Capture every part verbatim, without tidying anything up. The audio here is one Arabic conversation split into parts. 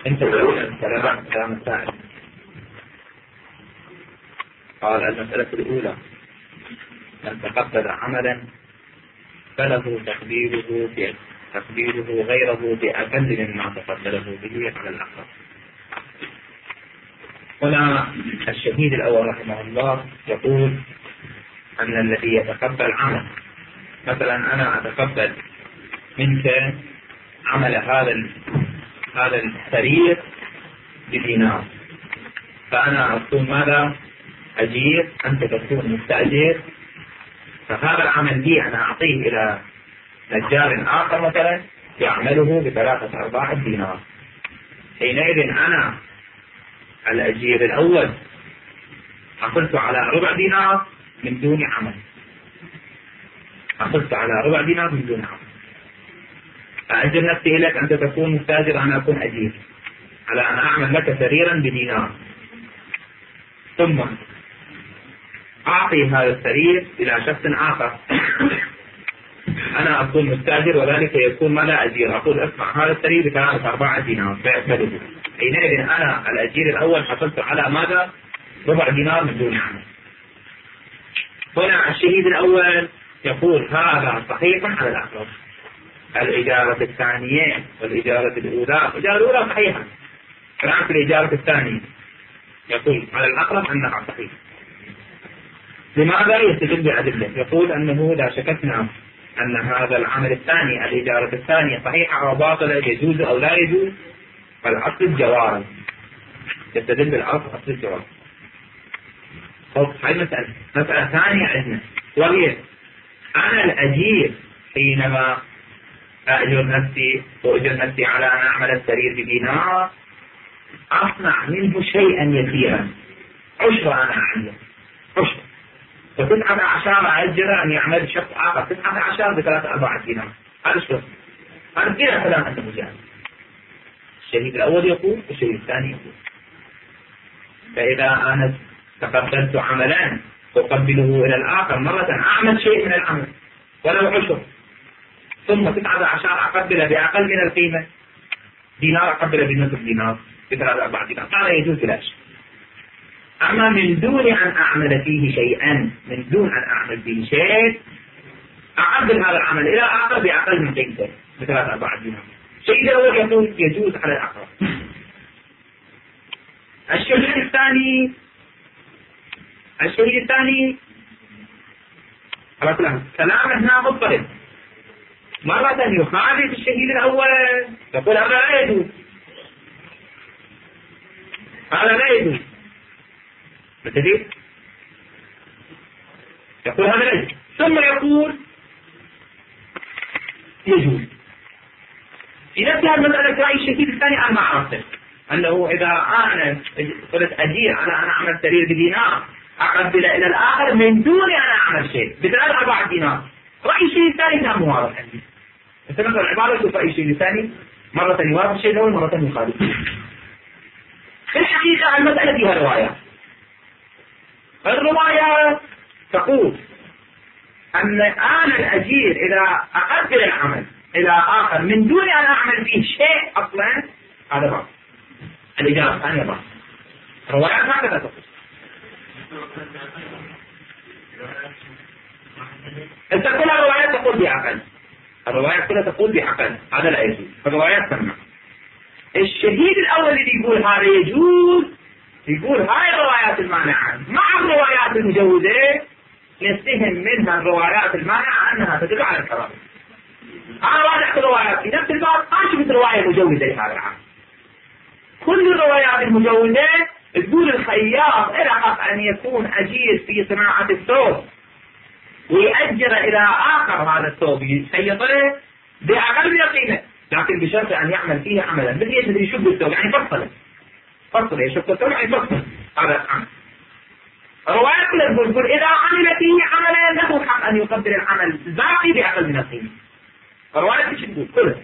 انت تقول الكلام كلام الثاني. قال المسألة الأولى: من تقبل عملا فله تقبيله تقبيله غيره بأقل مما تقبله به على الأقل. هنا الشهيد الأول رحمه الله يقول أن الذي يتقبل عمل، مثلا أنا أتقبل منك عمل هذا هذا السرير بدينار، فأنا أكون ماذا؟ أجير، أنت تكون مستأجر، فهذا العمل لي أنا أعطيه إلى نجار آخر مثلا يعمله بثلاثة أرباع دينار. حينئذ أنا الأجير الأول حصلت على ربع دينار من دون عمل، حصلت على ربع دينار من دون عمل. أأجر نفسي لك، أنت تكون مستأجر، أنا أكون أجير، على أن أعمل لك سريرا بدينار، ثم أعطي هذا السرير إلى شخص آخر، أنا أكون مستأجر وذلك يكون ما لا أجير، أقول اسمع هذا السرير بثلاثة أرباع دينار بأكمله. حينئذ أنا الأجير الأول حصلت على ماذا؟ ربع دينار من دون عمل. هنا الشهيد الأول يقول هذا صحيح على الأقرب. الإجارة الثانية والإجارة الأولى، الإجارة الأولى صحيحة، كلام في الإجارة الثانية يقول على الأقرب أنها صحيحة. لماذا؟ يستدل بأدلة، يقول أنه لا شككنا أن هذا العمل الثاني الإجارة الثانية صحيحة أو باطلة، يجوز أو لا يجوز، فالأصل الجواز، يستدل بالأصل أصل الجواز. طب هاي مسألة. مسألة ثانية عندنا وهي أنا الأجير حينما أأجر نفسي وأجر نفسي على أن أعمل السرير بدينار، أصنع منه شيئا يسيرا، عشرة أنا أعمل عشرة، وتسعة عشر أجر أن يعمل شخص آخر تسعة عشر بثلاثة أربعة دينار. هذا شو؟ هذا كذا كلام أنت مجاهد. الشهيد الأول يقول والشهيد الثاني يقول. فإذا أنا تقبلت عملان أقبله إلى الآخر، مرة أعمل شيء من العمل ولو عشر، ثم تسعة عشر أقبل بأقل من القيمة، دينار أقبل بنصف دينار بثلاثة أربعة دينار، هذا يجوز لا شيء. أما من دون أن أعمل فيه شيئا، من دون أن أعمل فيه شيء، أقبل هذا العمل إلى آخر بأقل من قيمته بثلاثة أربعة دينار. الشيء الأول يقول يجوز على الأقرب. الشهيد الثاني الشهيد الثاني كلام هنا مضطرب، مرة يخالف الشهيد الأول، يقول هذا لا يجوز، هذا لا يجوز، متفق؟ يقول هذا لا يجوز، ثم يقول يجوز. في نفس المسألة رأي الشهيد الثاني أنا ما عرفته، أنه إذا أنا قلت أجير على أن أعمل سرير بدينار أقبل إلى الآخر من دون أن أعمل شيء بثلاث أربعة دينار، رأي الشيء الثاني كان موافق عندي. مثل العبارة شوف رأي الشيء الثاني مرة يوافق الشيء الأول مرة يخالف. في الحقيقة المسألة فيها روايات. الروايات تقول أن أنا الأجير إذا أقبل العمل إلى آخر من دون أن أعمل فيه شيء أصلا هذا باطل، الإجارة الثانية باطل. الروايات هكذا تقول. أنت كل الروايات تقول بعقل، الروايات كلها تقول بعقل، هذا لا يجوز، الروايات تمنع. الشهيد الأول اللي يقول هذا يجوز يقول هاي الروايات المانعة مع الروايات المجوزة، يستهم منها الروايات المانعة أنها تدل على الحرام. أنا واضح في الروايات في نفس الباب ما شفت رواية مجوزة لهذا العام. كل الروايات المجوزة تقول الخياط إرغب أن يكون أجير في صناعة الثوب ويأجر إلى آخر هذا الثوب يسيطره بأقل من القيمة، لكن بشرط أن يعمل فيه عملا مثل يجب يشب الثوب، يعني فصله فصله يشب الثوب يعني فصله هذا العمل. الروايات كلها تقول إذا عمل فيه عملا له حق أن يقدر العمل الباقي بأقل من القيمة. الروايات ايش تقول كلها.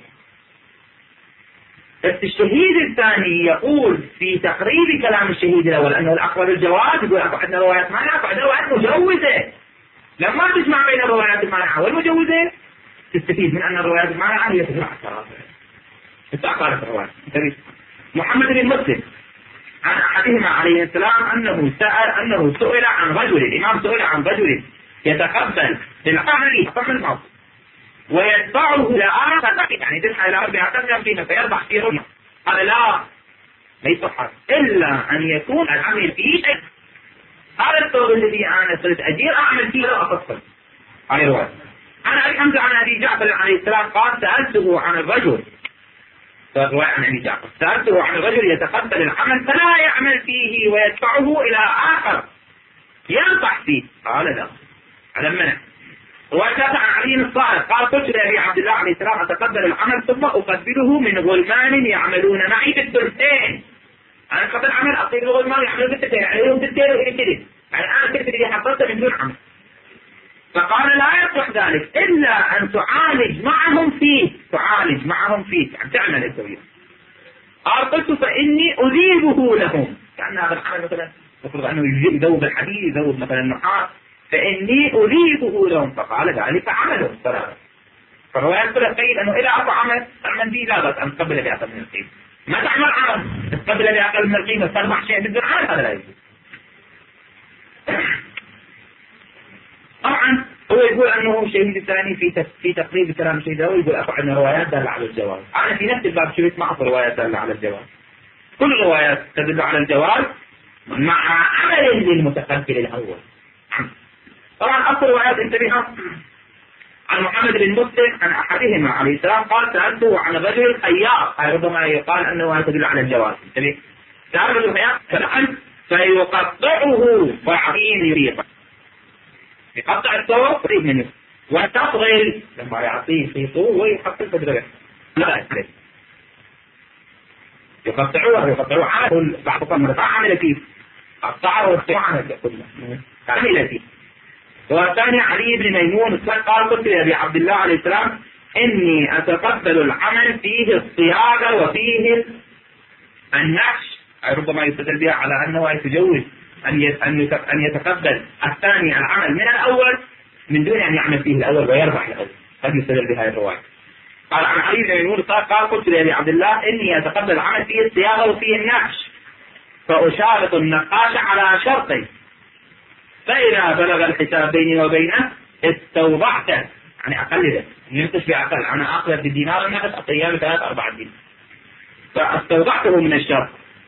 بس الشهيد الثاني يقول في تقريب كلام الشهيد الأول أنه الأقرب الجواز، يقول عندنا روايات مانعة وعندنا روايات مجوزة. لما تجمع بين الروايات المانعة والمجوزة تستفيد من أن الروايات المانعة هي تدل على الكراهة. استعقالت الروايات. محمد بن مسلم عن أحدهما عليه السلام أنه سأل أنه سئل عن رجل، الإمام سئل عن رجل يتقبل بالعمل حكم الموت ويدفعه إلى آخر، يعني يدفع إلى أربعة فيما فيربح فيه ربح. قال لا، ليس حق إلا أن يكون العمل فيه شيء. هذا الثوب الذي أنا صرت أجير أعمل فيه لا أفصل. هاي رواية. أنا الحمد عن أبي جعفر عليه السلام قال سألته عن الرجل، رواية عن أبي جعفر، سألته عن الرجل يتقبل العمل فلا يعمل فيه ويدفعه إلى آخر ينفع فيه. قال لا، على منع. رواية عن علي الصالح قال قلت لأبي عبد الله عليه السلام أتقبل العمل ثم أقبله من غلمان يعملون معي في الثلثين. أنا أتقبل العمل أقيل غلمان يعملون في الثلثين، يعني لهم ثلثين وإلي كده، يعني أنا الثلث اللي حصلته من دون عمل. فقال لا يصلح ذلك إلا أن تعالج معهم فيه، تعالج معهم فيه، يعني تعمل التوحيد. قال قلت فإني أذيبه لهم، كأن هذا العمل مثلا المفروض أنه يذوب الحديد، يذوب مثلا النحاس، فإني أذيبه لهم. فقال ذلك عمله ثلاثة. فالرواية تقول أنه إذا أعطى عمل تعمل به لا بأس أن تقبل بأقل من القيمة، ما تعمل عمل تقبل بأقل من القيمة تربح شيء بدون عمل، هذا لا يجوز. طبعا هو يقول أنه شيء الثاني في في تقريب كلام الشيخ داوود، يقول أخو عندنا روايات دالة على الجواز. أنا في نفس الباب شفت ما أصل روايات دالة على الجواز، كل الروايات تدل على الجواز مع عمل للمتقبل الأول. طبعا أصل روايات انتبهوا عن محمد بن مسلم عن أحدهما عليه السلام قال سألته عن الرجل الخياط، ربما يقال أنه تدل على الجواز. انتبه، سأل الرجل الخياط فلعن فيقطعه ويعطيه يريقه، يقطع الثوب قريب منه وتصغل لما يعطيه خيطه ويحط الفدرة لا يحلل يقطعوه يقطعوه عمل بعض مرة عمل فيه قطعه وعمل كله عمل فيه. والثاني علي بن ميمون قال قلت لأبي عبد الله عليه السلام إني أتقبل العمل فيه الصياغة وفيه النقش، ربما يستدل بها على أنه يتجوز أن يتقبل الثاني العمل من الأول من دون أن يعمل فيه الأول ويربح الأول، قد يستدل بها الرواية. قال عن علي بن ميمون قال قلت لأبي عبد الله إني أتقبل العمل فيه الصياغة وفيه النقش فأشارط النقاش على شرطين، فإذا بلغ الحساب بيني وبينه استوضعته، يعني أقلده ينقش بأقل، أنا أقلد بالدينار النقش أطيام ثلاث أربعة دينار فاستوضعته من الشرط.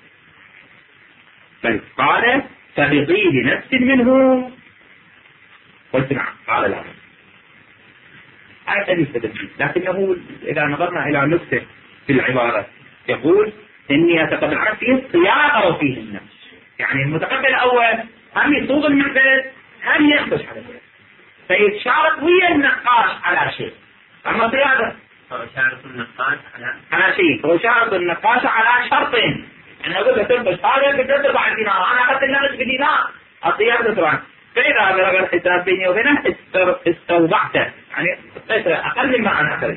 قال فبطيب نفس منه قلت نعم. قال لا، هذا يستدل، لكنه إذا نظرنا إلى نفسه في العبارة يقول إني أتقبل العمل فيه الصياغة وفيه النفس، يعني المتقبل الأول هم يصوغ المعبد هم ينقش على شيء فيتشارك ويا النقاش على شيء، أما صياغة فأشارك النقاش على على شيء فأشارك النقاش على شرطين. أنا أقول لك تنقش هذا بدأت بعد دينار، أنا أخذت النقش بدينار الصياغة طبعا، فإذا بلغ الحساب بيني وبينه استوضعته، يعني أقل مما أنا أخذ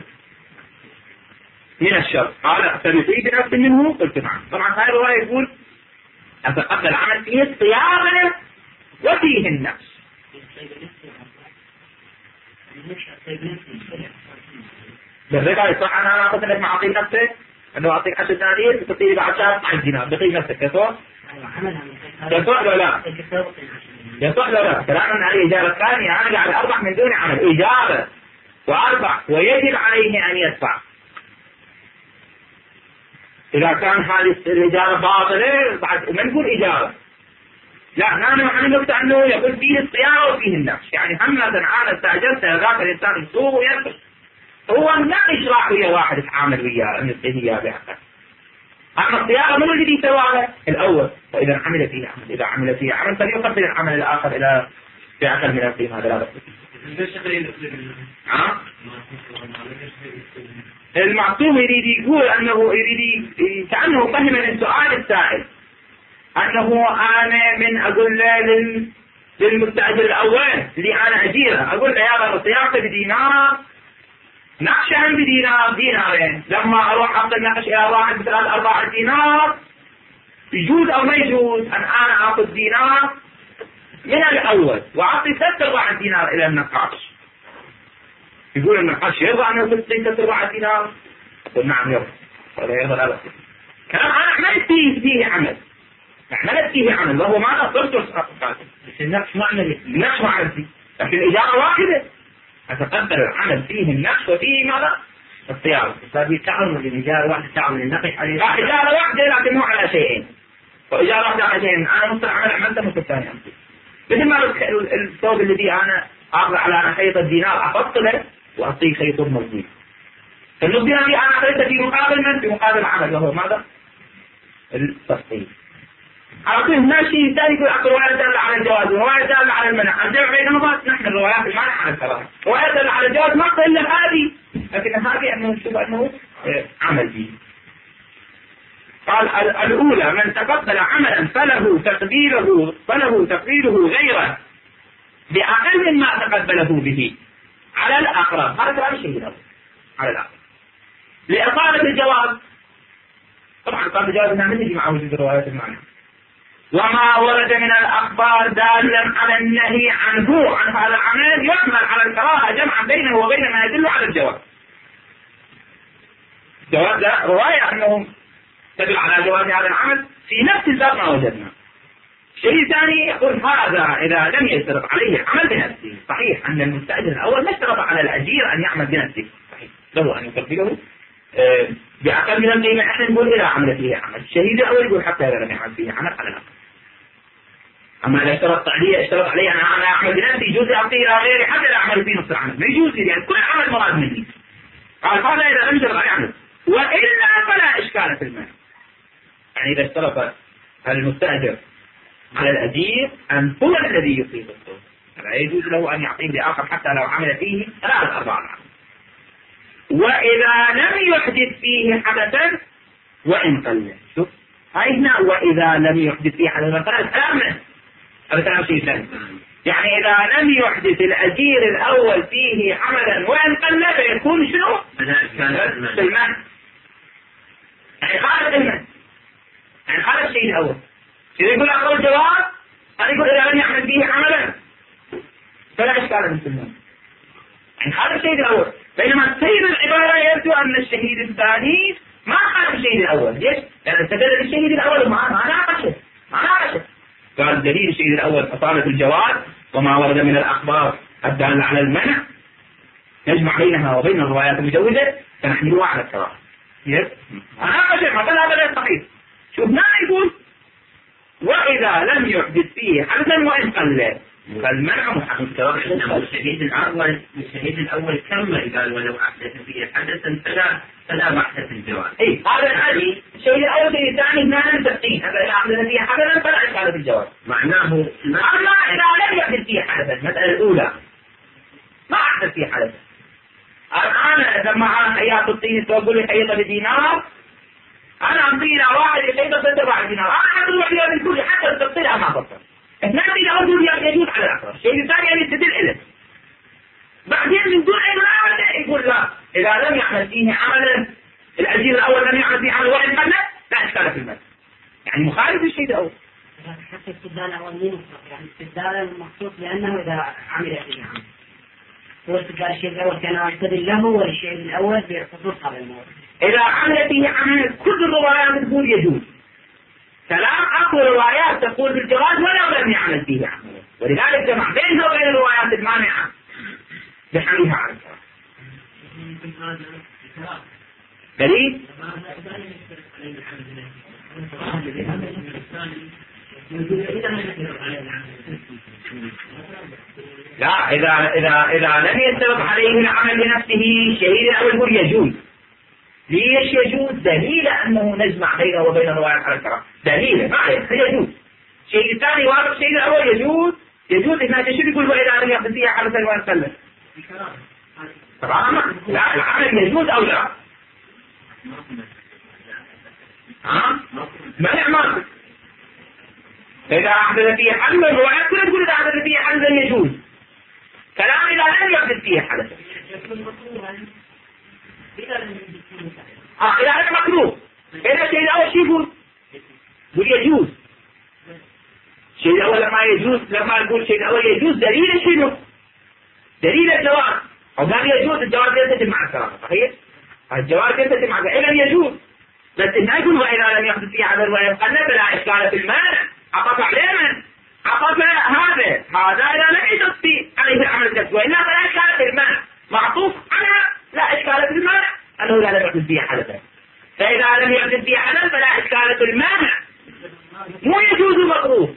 من الشرط. قال فبطيب نفس منه قلت نعم. طبعا هذه الرواية يقول أتقبل العمل فيه الصياغة وفيه النفس. بالرقع يصح أنا أخذ لك معطي نفسه أنه أعطيك عشر دنانير بتطيب إذا عشر عشر دينار بطيب نفسك يصح؟ يصح ولا لا؟ يصح ولا لا؟ كلامنا على الإجابة الثانية أنا قاعد أربح من دون عمل إجابة وأربح ويجب عليه أن يدفع. إذا كان هذه الإجابة باطلة بعد ما نقول إجابة، لا نحن عن نقطة أنه يقول فيه الصياغة وفيه النقش، يعني هم مثلا أنا استأجرت ذاك الإنسان يصوغ وينقش، هو النقش راح ويا واحد يتعامل وياه أن يصيغ إياه بأقل، أما الصياغة من الذي سواها الأول، فإذا عمل فيه عمل إذا عمل فيه عمل فليقبل العمل الآخر إلى بأقل من القيمة. هذا لا بأس. المعصوم يريد يقول أنه يريد كأنه فهم من سؤال السائل أنه أنا من أقول له للمستأجر الأول اللي أنا أجيره أقول له يا رب صياغته بدينار نقشها بدينار دينارين، لما أروح أخذ النقش إلى واحد بثلاث أربعة دينار يجوز أو ما يجوز أن أنا أخذ دينار من الأول وأعطي ثلاث أربعة دينار إلى النقاش؟ يقول النقاش يرضى أنه تلقي ثلاث أربعة دينار؟ يقول نعم يرضى، ولا يرضى لا بأس. كلام أنا أعملت فيه, فيه عمل أعملت فيه عمل وهو ماذا صرت بس النفس ما عمل النفس ما عمل فيه، لكن الإجارة واحدة أتقبل العمل فيه النفس وفيه ماذا الصياغة. فهذه تعمل الإجارة واحدة تعمل النقش عليه. لا إجارة واحدة لكن مو على شيئين، وإجارة واحدة على شيئين. أنا نص العمل عملته نص الثاني عملته، مثل ما الثوب الذي أنا أخذ على خيط الدينار أفصله وأعطيه خيط مزيد، فالنص دينار أنا أخذته في مقابل من؟ في مقابل عمل وهو ماذا؟ التفصيل. على طول هنا شيء ثاني يقول أكو رواية دالة على الجواز ورواية دالة على المنع. الجمع بينهما نحن الروايات المنع على الكراهة، رواية دالة على الجواز ما قل هذه، لكن هذه أنه نشوف أنه عمل به. قال الأولى من تقبل عملا فله تقبيله فله تقبيله غيره بأقل مما تقبله به على الأقرب. هذا كلام الشيء الأول على الأقرب لإقامة الجواز. طبعا إقامة الجواز هنا من يجي مع وجود الروايات المعنى. وما ورد من الأخبار دالا على النهي عنه عن هذا العمل يحمل على الكراهة جمعا بينه وبين ما يدل على الجواز. جواز رواية أنه تدل على جواز هذا العمل في نفس الباب ما وجدنا. شيء ثاني يقول هذا إذا لم يشترط عليه العمل بنفسه. صحيح أن المستأجر الأول ما اشترط على الأجير أن يعمل بنفسه، صحيح له أن يقبله أه بأقل من القيمة. احنا نقول إذا عمل فيه عمل. الشهيد الأول يقول حتى إذا لم يعمل فيه عمل على الأقل. أما إذا اشترط عليه اشترط عليه أنا أنا أعمل بنفسي يجوز أعطيه إلى غيري حتى لا أعمل فيه نص العمل، ما يجوز يعني كل عمل مراد مني. قال هذا إذا لم يشترط عليه عمل، وإلا فلا إشكال في المال. يعني إذا اشترط المستأجر على الأجير أن هو الذي يصيب الصوت، فلا يجوز له أن يعطيه لآخر حتى لو عمل فيه ثلاث أربع العمل. وإذا لم يحدث فيه حدثا وإن قل. شوف هاي هنا وإذا لم يحدث فيه حدثا ثلاث أمن. هذا كلام شيء ثاني. يعني إذا لم يحدث الأجير الأول فيه عملا وإن قل فيكون شنو؟ في المال. يعني خالد المال، يعني هذا الشيء الأول. إذا يقول أقول جواب أنا يقول إذا لم يعمل به عملا فلا إشكال من سنة. يعني هذا الشيء الأول. بينما السيد العبارة يبدو أن الشهيد الثاني ما خالف الشهيد الأول. ليش؟ لأن استدل الشهيد الأول ما ما ناقشه ما ناقشه. قال دليل الشهيد الأول أصالة الجواز وما ورد من الأخبار الدالة على المنع نجمع بينها وبين الروايات المجوزة فنحملها على الكراهة. يس ناقشه ما قال هذا غير صحيح. شوف هنا يقول وإذا لم يحدث فيه حدثا وإن قل فالمنع محقق. إنما الشهيد الأول الشهيد الأول كمل قال ولو أحدث فيه حدثا فلا فلا بحث في الجواز. إيه هذا الحديث الشهيد الأول الشهيد الثاني هنا تقييد. هذا إذا أحدث فيه حدثا فلا إشكال في الجواز. معناه أما إذا لم يحدث فيه حدثا المسألة الأولى ما أحدث فيه حدثا. الآن لما أنا خياط الطين تقول لي خيطة بدينار أنا أعطينا واحد خيطة تدفع دينار أنا أقول لك بالكل حتى التفصيلها ما تفصل. اثنين إذا أقول يجوز على الأخر. الشيء الثاني اللي يستدل إليه بعدين من دون أي ملاحظة يقول لا إذا لم يعمل فيه عملا الأجير الأول لم يعمل فيه عمل وإن قل لا إشكال في المال. يعني مخالف الشيء الأول. حتى استدلال الأول مين يعني استدلال المخصوص لأنه إذا عمل فيه عمل هو استدلال الشيء الأول كان يستدل له والشيء الأول بخصوص هذا الموضوع. إذا عمل فيه عمل كل الروايات تقول يجوز. كلام أكو روايات تقول بالجواز ولو لم يعمل فيه عمل، ولذلك جمع بينها وبين الروايات المانعة بحملها على الكراهة. دليل؟ لا إذا إذا إذا لم يتفق عليه العمل بنفسه شهيد أو يقول يجوز. ليش يجوز؟ دليل أنه نجمع بينه وبين الروايات على الكراهة. دليل ما عليه يجوز. الشيء الثاني واضح الشيء الأول يجوز يجوز إذا شو يقول وإذا لم يحدث فيها حدثا وإن قل. طبعا لا العمل يجوز أو لا؟ ها؟ ما ما إذا أحدث فيه حدث الروايات كلها تقول إذا أحدث فيه حدث يجوز. كلام إذا لم يحدث فيه حدث. آه إذا هذا مكروه. إذا الشيء الأول شو يقول؟ يقول يجوز. الشيء الأول لما يجوز لما يقول الشيء الأول يجوز دليل شنو؟ دليل الجواز. أو قال يجوز الجواز يلتزم مع الكراهة صحيح؟ الجواز يلتزم مع إذا يجوز. بس إنه يقول وإذا لم يحدث فيه العدل ويقلب بلا إشكال في المانع. عطف عليه من؟ عطف هذا هذا إذا لم يتصي عليه العمل الكسب، وإلا فلا إشكال في المانع. معطوف عنها لا إشكال في المانع أنه لا لم يعدد فيه حدثا. فإذا لم يعدد فيه حدث فلا إشكال في المانع، مو يجوز مكروه.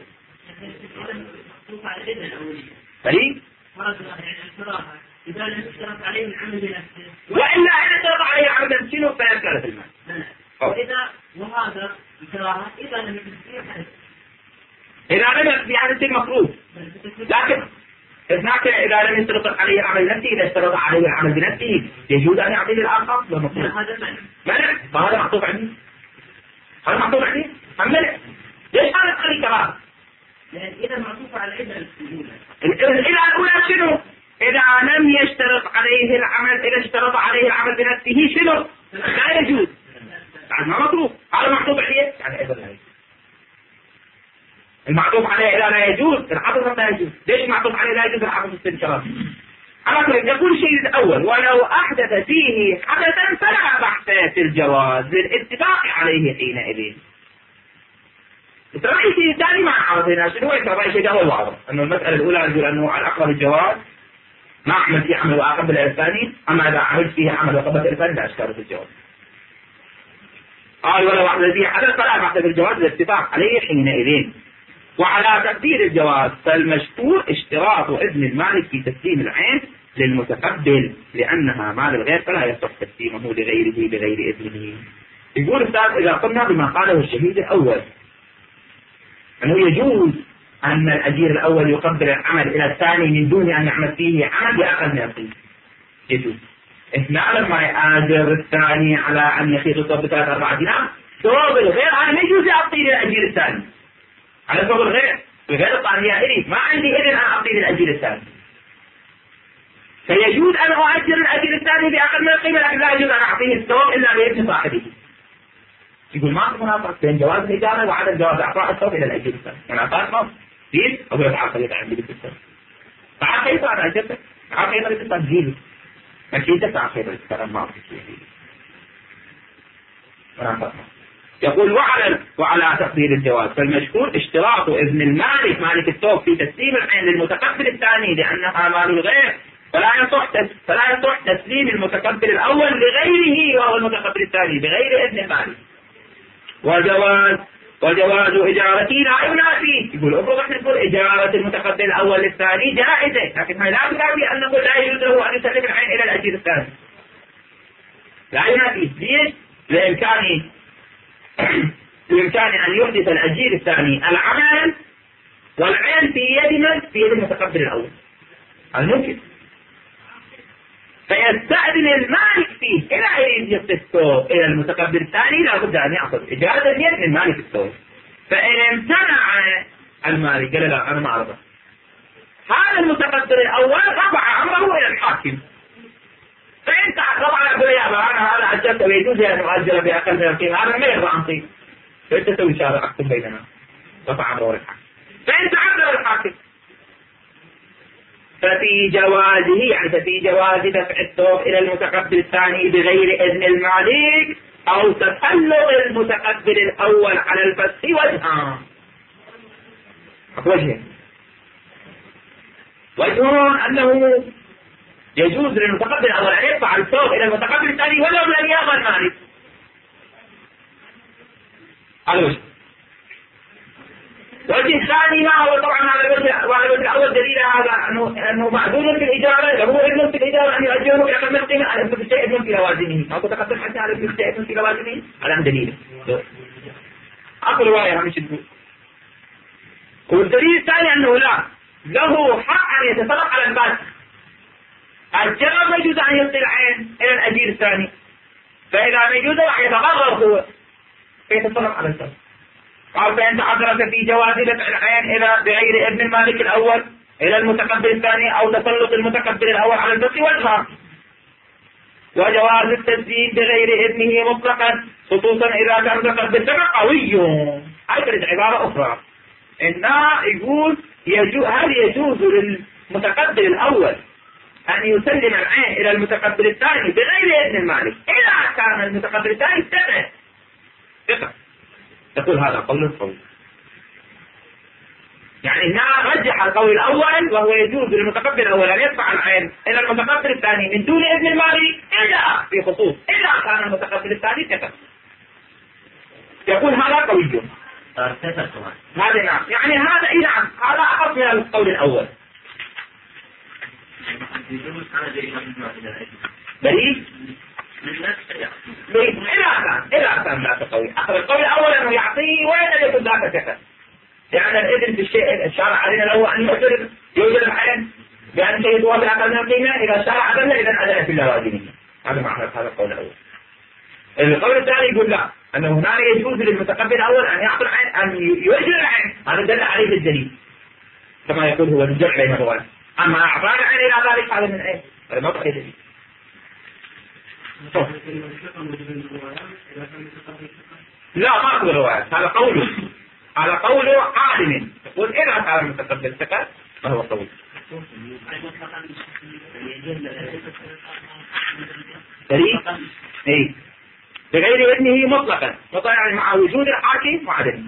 فريق إذا لم يشترط عليه العمل بنفسه، وإلا إذا اشترط عليه العمل بنفسه فلا إشكال في المانع. وإذا وهذا الكراهة إذا لم يكن فيه حدث، إذا لم يكن فيه حدث مكروه. لكن هناك إذا لم يشترط عليه العمل بنفسه، إذا اشترط عليه العمل بنفسه يجوز أن يعطيه الآخر ومكروه. هذا منع. منع، فهذا محطوط عندي. هذا محطوط عندي. هم منع. ليش هذا تخلي كراهة؟ لأن إذا معطوف على العلة الأولى. العلة الأولى شنو؟ إذا لم يشترط عليه العمل، إذا اشترط عليه العمل بنفسه شنو؟ لا يجوز. بعد ما مكروه. هذا محطوط عليه يعني أيضا لا يجوز. المعطوف عليه إذا لا يجوز العطف لا يجوز. ليش معطوف عليه لا يجوز العطف استنكار؟ على كل يقول الشيء الأول ولو أحدث فيه حدثا فلا بحث في الجواز للاتفاق عليه حينئذ. الرأي الشيء الثاني ما عرفنا شنو. الرأي الشيء الأول واضح أنه المسألة الأولى يقول أنه على الأقرب الجواز ما عمل فيه عمل وأقبل الثاني، أما إذا عمل فيه عمل وقبل الثاني لا إشكال في الجواز. قال ولو أحدث فيه حدث فلا بحث في الجواز للاتفاق عليه حينئذ. وعلى تقدير الجواز فالمشهور اشتراط إذن المالك في تسليم العين للمتقبل لأنها مال الغير فلا يصح تسليمه لغيره بغير إذنه. يقول الأستاذ إذا قلنا بما قاله الشهيد الأول أنه يجوز أن الأجير الأول يقبل العمل إلى الثاني من دون أن يعمل فيه عمل بأقل من القيمة، يجوز. إحنا لما يآجر الثاني على أن يخيط الثوب بثلاث أربعة دينار ثوب الغير أنا ما يجوز أعطيه للأجير الثاني على ثوب الغير. الغير الطانية ما عندي إذن أن أعطيه للأجير الثاني، فيجوز أن أؤجر الأجير الثاني بأقل من القيمة، لكن لا يجوز أن أعطيه الثوب إلا بإذن صاحبه. يقول ما في مناطق بين جواز الإجارة وعدم جواز إعطاء الثوب إلى الأجير الثاني. يعني أعطاء ما دين أو يفعل خليط عندي بالكتاب. فعل خيط أنا أجبت فعل خيط بالكتاب جيلي أكيد فعل خيط بالكتاب ما في شيء. يقول وعلى وعلى تقدير الجواز فالمشهور اشتراط إذن المالك مالك الثوب في تسليم العين للمتقبل الثاني لأنها مال الغير فلا يصح فلا يصح تسليم المتقبل الأول لغيره وهو المتقبل الثاني بغير إذن المالك. وجواز وجواز إجارته لا ينافي. يقول أفرض احنا نقول إجارة المتقبل الأول للثاني جائزة، لكن هذا لا ينافي أن نقول لا يجوز له أن يسلم العين إلى الأجير الثاني. لا ينافي. ليش؟ لإمكان بإمكان أن يحدث الأجير الثاني العمل والعين في يد من؟ في يد المتقبل الأول. هذا ممكن. فيستأذن المالك فيه إلى أن يصف الثوب إلى المتقبل الثاني لا بد أن يأخذ إجازة اليد من مالك الثوب. فإن امتنع المالك قال لا أنا ما أرضى، هذا المتقبل الأول رفع أمره إلى الحاكم. فإن رفع يقول يا أبا أنا هذا أجلت ويجوز أن أؤجر بأقل من القيمة، هذا ما يرضى عن قيمة، فأنت تسوي شارع أحكم بيننا. رفع أمره إلى الحاكم. فإن تعذر الحاكم ففي جوازه يعني ففي جواز دفع الثوب إلى المتقبل الثاني بغير إذن المالك أو تسلط المتقبل الأول على الفسخ وجهان. وجه وجه أنه يجوز للمتقبل الأول أن يدفع الثوب إلى المتقبل الثاني ولو لم يرضى المالك. هذا وجه. وجه الثاني ما هو طبعا على الوجه وعلى الوجه الأول دليل هذا أنه أنه معدود بالإجارة، له إذن في الإجارة أن يؤجره بأقل من القيمة على أنه شيء إذن في لوازمه. ما كنت تقدم حتى على أنه شيء إذن في لوازمه على دليل. أقول رواية مش تقول. والدليل الثاني أنه لا له حق أن يتصرف على الفاسق. الجواب يجوز أن يلقي العين إلى الأجير الثاني، فإذا ما يجوز أن يتغرر هو فيتصرف على الفاسق. قال فإن تعذرت في جواز دفع العين إلى بغير إذن المالك الأول إلى المتقبل الثاني أو تسلط المتقبل الأول على الفسخ وجهان. وجواز التسديد بغير إذنه مطلقا خصوصا إذا كان المتقبل السبع قوي. هذه عبارة أخرى إنها يقول يجوز هل يجوز للمتقبل الأول أن يسلم العين إلى المتقبل الثاني بغير إذن المالك إذا كان المتقبل الثاني سبع ثقة تقول هذا قول قوي. يعني هنا رجح القول الأول وهو يجوز للمتقبل الأول أن يدفع العين إلى المتقبل الثاني من دون إذن المالي إلا في خصوص إلا كان المتقبل الثاني كفر. يقول هذا قوي. هذا نعم، يعني هذا إيه نعم، هذا أخف من القول الأول. دليل؟ إلى كان إلى كان ذاك قوي. أخذ القول الأول أنه يعطيه وين يكون ذاك كفر. يعني الإذن في الشيء الشارع علينا له أن يؤثر يوجد العين بأن شيء يتوافق أقل من القيمة إذا شرع عدمه إذا أدنى في اللوازمه. هذا معنى هذا القول الأول. القول الثاني يقول لا، أنه هناك يجوز للمتقبل الأول أن يعطي العين أن يؤجر العين، هذا دل عليه الدليل كما يقول هو الجمع بين الروايات. أما أعطاء العين إلى ذلك هذا من أين؟ هذا ما بقي دليل. لا ما أقول روايات، هذا قوله على قوله عالم يقول إذا كان المتقبل ثقة فهو قوي. دليل؟ إيه بغير إذنه مطلقا، مطلقا يعني مع وجود الحاكم وعدمه.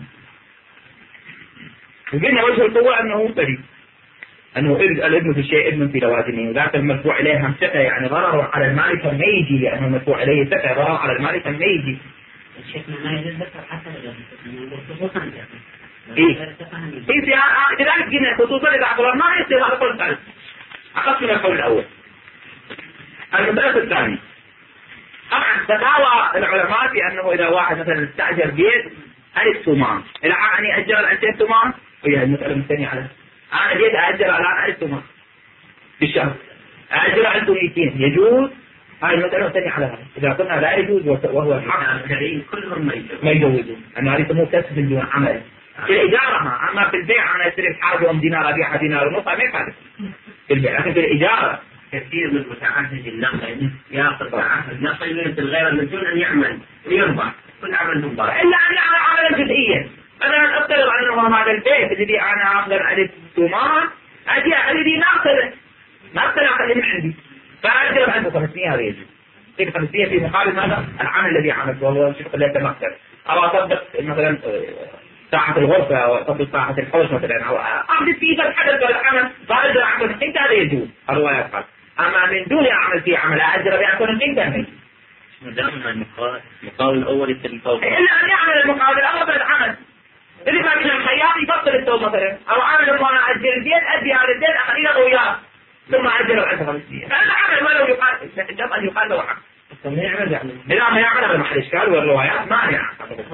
وقلنا وجه القوة أنه دليل، أنه الابن في الشيء ابن في لوازمه، وذاك المدفوع إليه همسته يعني ضرر على المالك ما يجي، لأنه المدفوع إليه ثقة ضرر على المالك ما يجي. الشيخنا ما يجوز ذكر حتى خصوصا إيه إيه في لذلك قلنا خصوصا إذا عبر ما يصير هذا القول الثاني أخذ من القول الأول. المسألة الثانية طبعا تداوى العلماء في أنه إذا واحد مثلا استأجر بيت ألف ثمان إذا أعني أجر الألفين ثمان وهي المسألة الثانية على أنا بيت أجر الآن ألف ثمان في الشهر أجر ألف ومئتين يجوز. هاي المسألة الثانية على هذا إذا قلنا لا يجوز وهو الحق الكريم كلهم ما يجوزون أنه هذه يسموه كسب بدون عمل. في الإجارة أما في البيع أنا أشتري حاجة يوم دينار أبيعها دينار ونص ما يفعل في البيع، لكن في الإجارة كثير من متعهد النقل يأخذ تعهد نقل مثل غير من دون أن يعمل ويربح كل عمل مبارك إلا أن يعمل عملا جزئيا. أنا أفترض أنه هذا البيت الذي أنا أخذ ألف ثمان أجي الذي ناخذه ناخذ أقل من عندي فأجر ألف وخمسمائة هذا يجب تلك خمسمائة في مقابل ماذا؟ العمل الذي عملته وهو شيء ليس مقدر. أو أطبق مثلا ساعة الغرفة أو أطبق ساعة الحوش مثلا أو أعمل فيه الحدث والعمل فأجر أعمل حين هذا يجوز الرواية قال. أما من دون أعمل فيه عمل أجر بأكون حين تنمي مدام المقابل المقابل الأول التلفوق إلا أن يعمل المقابل الأول بالعمل اللي ما كان الخياط يفصل الثوب مثلا أو عامل أنا أجر البيت أدي على البيت أخلينا وياه ثم أجر العشرة خمسين هذا عمل ولو يقال يجب أن يقال له عمل. ما يعمل يعني إذا ما يعمل هذا محل إشكال والروايات مانع.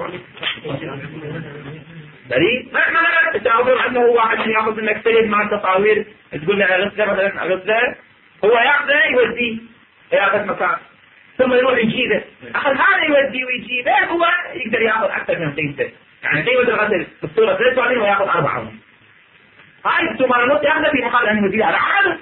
دليل ما ما تقول أنه واحد يأخذ منك سلم مع التصاوير تقول له غزة مثلا غزة هو يأخذه يوديه يأخذ مكان ثم يروح يجيبه أخذ هذا يوديه ويجيبه هو يقدر يأخذ أكثر من قيمته يعني قيمة الغسل بالصورة ثلاثة وعشرين ويأخذ أربعة هاي الثمانية نص يأخذ في مقابل أن يوديه على عمل.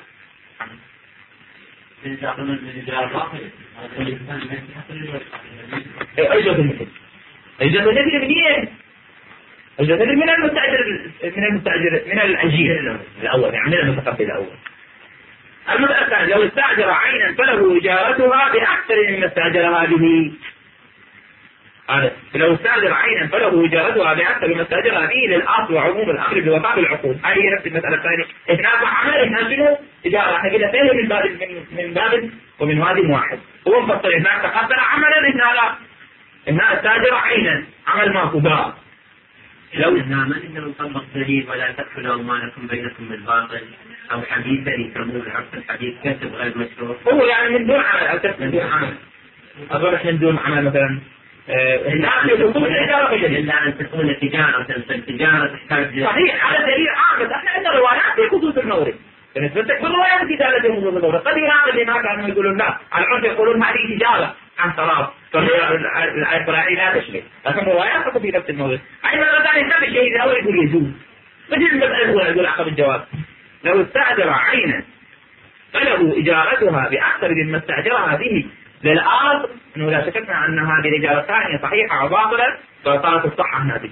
أجل المثل أجل المثل منين؟ أجل من المستأجر من المستأجر من الأجير الأول يعني من المتقبل الأول. المسألة الثانية لو استأجر عينا فله إجارتها بأكثر مما استأجرها به. هذا لو استأجر عينا فله إجارتها بأكثر مما استأجرها به للأصل وعموم الأمر بوفاء بالعقود. هذه هي نفس المسألة الثانية. إثنان عمل إثنان شنو؟ إجارة. إحنا كده فيه من باب من من باب ومن وادي واحد. هو مفصل إثنان تقدر عملا إثنان لا. إثنان استأجر عينا عمل ماكو باب. لو إحنا ما نقدر نطبق دليل ولا تأكلوا أموالكم بينكم بالباطل أو حديثا يسموه العرف الحديث كسب غير مشروع. هو يعني من دون عمل أو كسب من دون عمل. أظن من دون عمل مثلا. إلا أن تكون تجارة التجارة تحتاج صحيح هذا دليل عام بس إحنا عندنا روايات في خصوص المورد. بالنسبة لك بالروايات في دالة خصوص المورد قد يناقض لما كانوا يقولون لا العرف يقولون هذه تجارة عن طلاق فالإقراري لا تشبه لكن الروايات تقول في نفس المورد. أي مرة ثانية نفس الشيء الأول يقول يجوز مثل المسألة الأولى يقول عقب الجواب لو استأجر عينا فله إجارتها بأكثر مما استأجرها به للأصل أنه لا شككنا أن هذه الإجارة الثانية صحيحة أو باطلة فصارت الصحة ناتجة.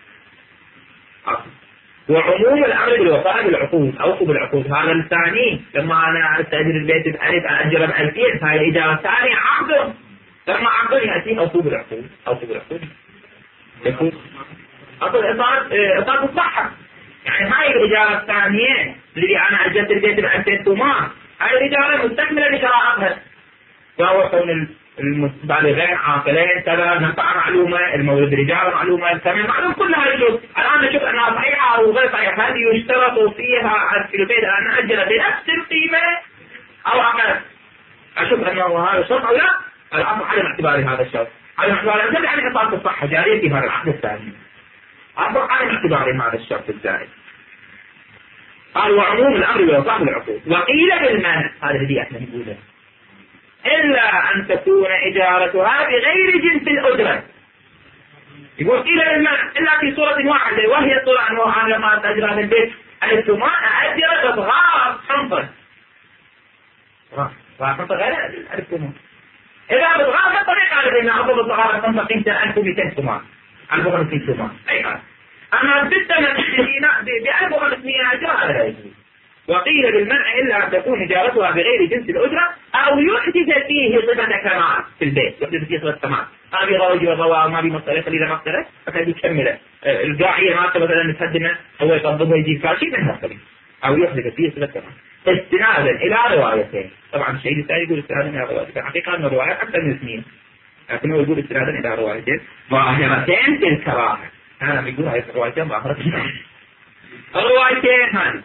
وعموم الأمر بالوفاء بالعقود أوفوا بالعقود هذا الثاني لما أنا أستأجر البيت بألف أجر بألفين هاي الإجارة الثانية عقد لما عقد يأتي أوفوا بالعقود أوفوا بالعقود يكون أصل إصابة الصحة. يعني هاي الإجارة الثانية اللي أنا أجلت البيت بأنتنتما هاي الإجارة مستكملة لشرائطها، وهو كون المستبالغين عاقلين كذا نفع معلومة، المولد الإجارة معلومة، الثمن معلوم، كل هاي الشروط. الآن نشوف أنها صحيحة أو غير صحيحة، هذه يشترط فيها في البيت أن أجل بنفس القيمة أو أقل. أشوف أنه هذا الشرط أو لا، الأصل عدم اعتبار هذا الشرط، عدم اعتبار الزائد عن إصابة الصحة جارية في هذا العقد الثاني، أصل عدم اعتبار هذا الشرط الزائد. قال وعموم الأمر بإصابة العقود. وقيل بالمنع، هذا الذي احنا نقوله، إلا أن تكون إجارتها بغير جنس الأجرة. يقول قيل بالمنع إلا في صورة واحدة، وهي الصورة أنه أنا لما أتأجر هذا البيت الثمان أأجر بغاض حنطة، غاض حنطة غير الثمان. إذا بغاض الطريقة على بين أفضل الصغار حنطة قيمة ألف ومئتين ثمان، ألف وخمسين ثمان، أي حال. أما ستة من بألف وخمسمائة أجر هذا لا يجوز. وقيل بالمنع إلا أن تكون إجارتها بغير جنس الأجرة أو يحدث فيه صفة كمال في البيت، يحدث فيه صفة كمال، ما في غوج وغواء ما في مصدر خليل مصدره، فكذا يكمله. القاعية ما مثلا تهدمه هو يطبقها يجيب كاشي من هالطريق، أو يحدث فيه صفة كمال استنادا إلى روايتين. طبعا الشيء الثاني يقول استنادا إلى روايتين، الحقيقة أن الروايات أكثر من اثنين، لكنه يقول استنادا إلى روايتين ظاهرتين في الكراهة. أنا بيقول هاي الروايتين ظاهرة الكراهة. الروايتين هذه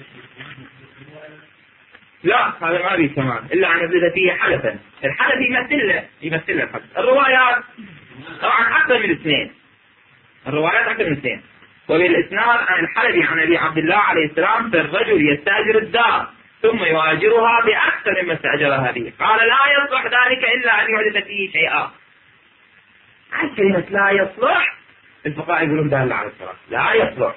لا، هذا ما بيه كمان إلا أن يبدأ فيه حدثا، الحدث يمثل له يمثل له الحدث. الروايات طبعا أكثر من اثنين، الروايات أكثر من اثنين. وبالإسناد عن الحلبي عن أبي عبد الله عليه السلام في الرجل يستأجر الدار ثم يواجرها بأكثر مما استأجرها به، قال لا يصلح ذلك إلا أن يحدث فيه شيئا. عن كلمة لا يصلح الفقهاء يقولون دال على الصلاة، لا يصلح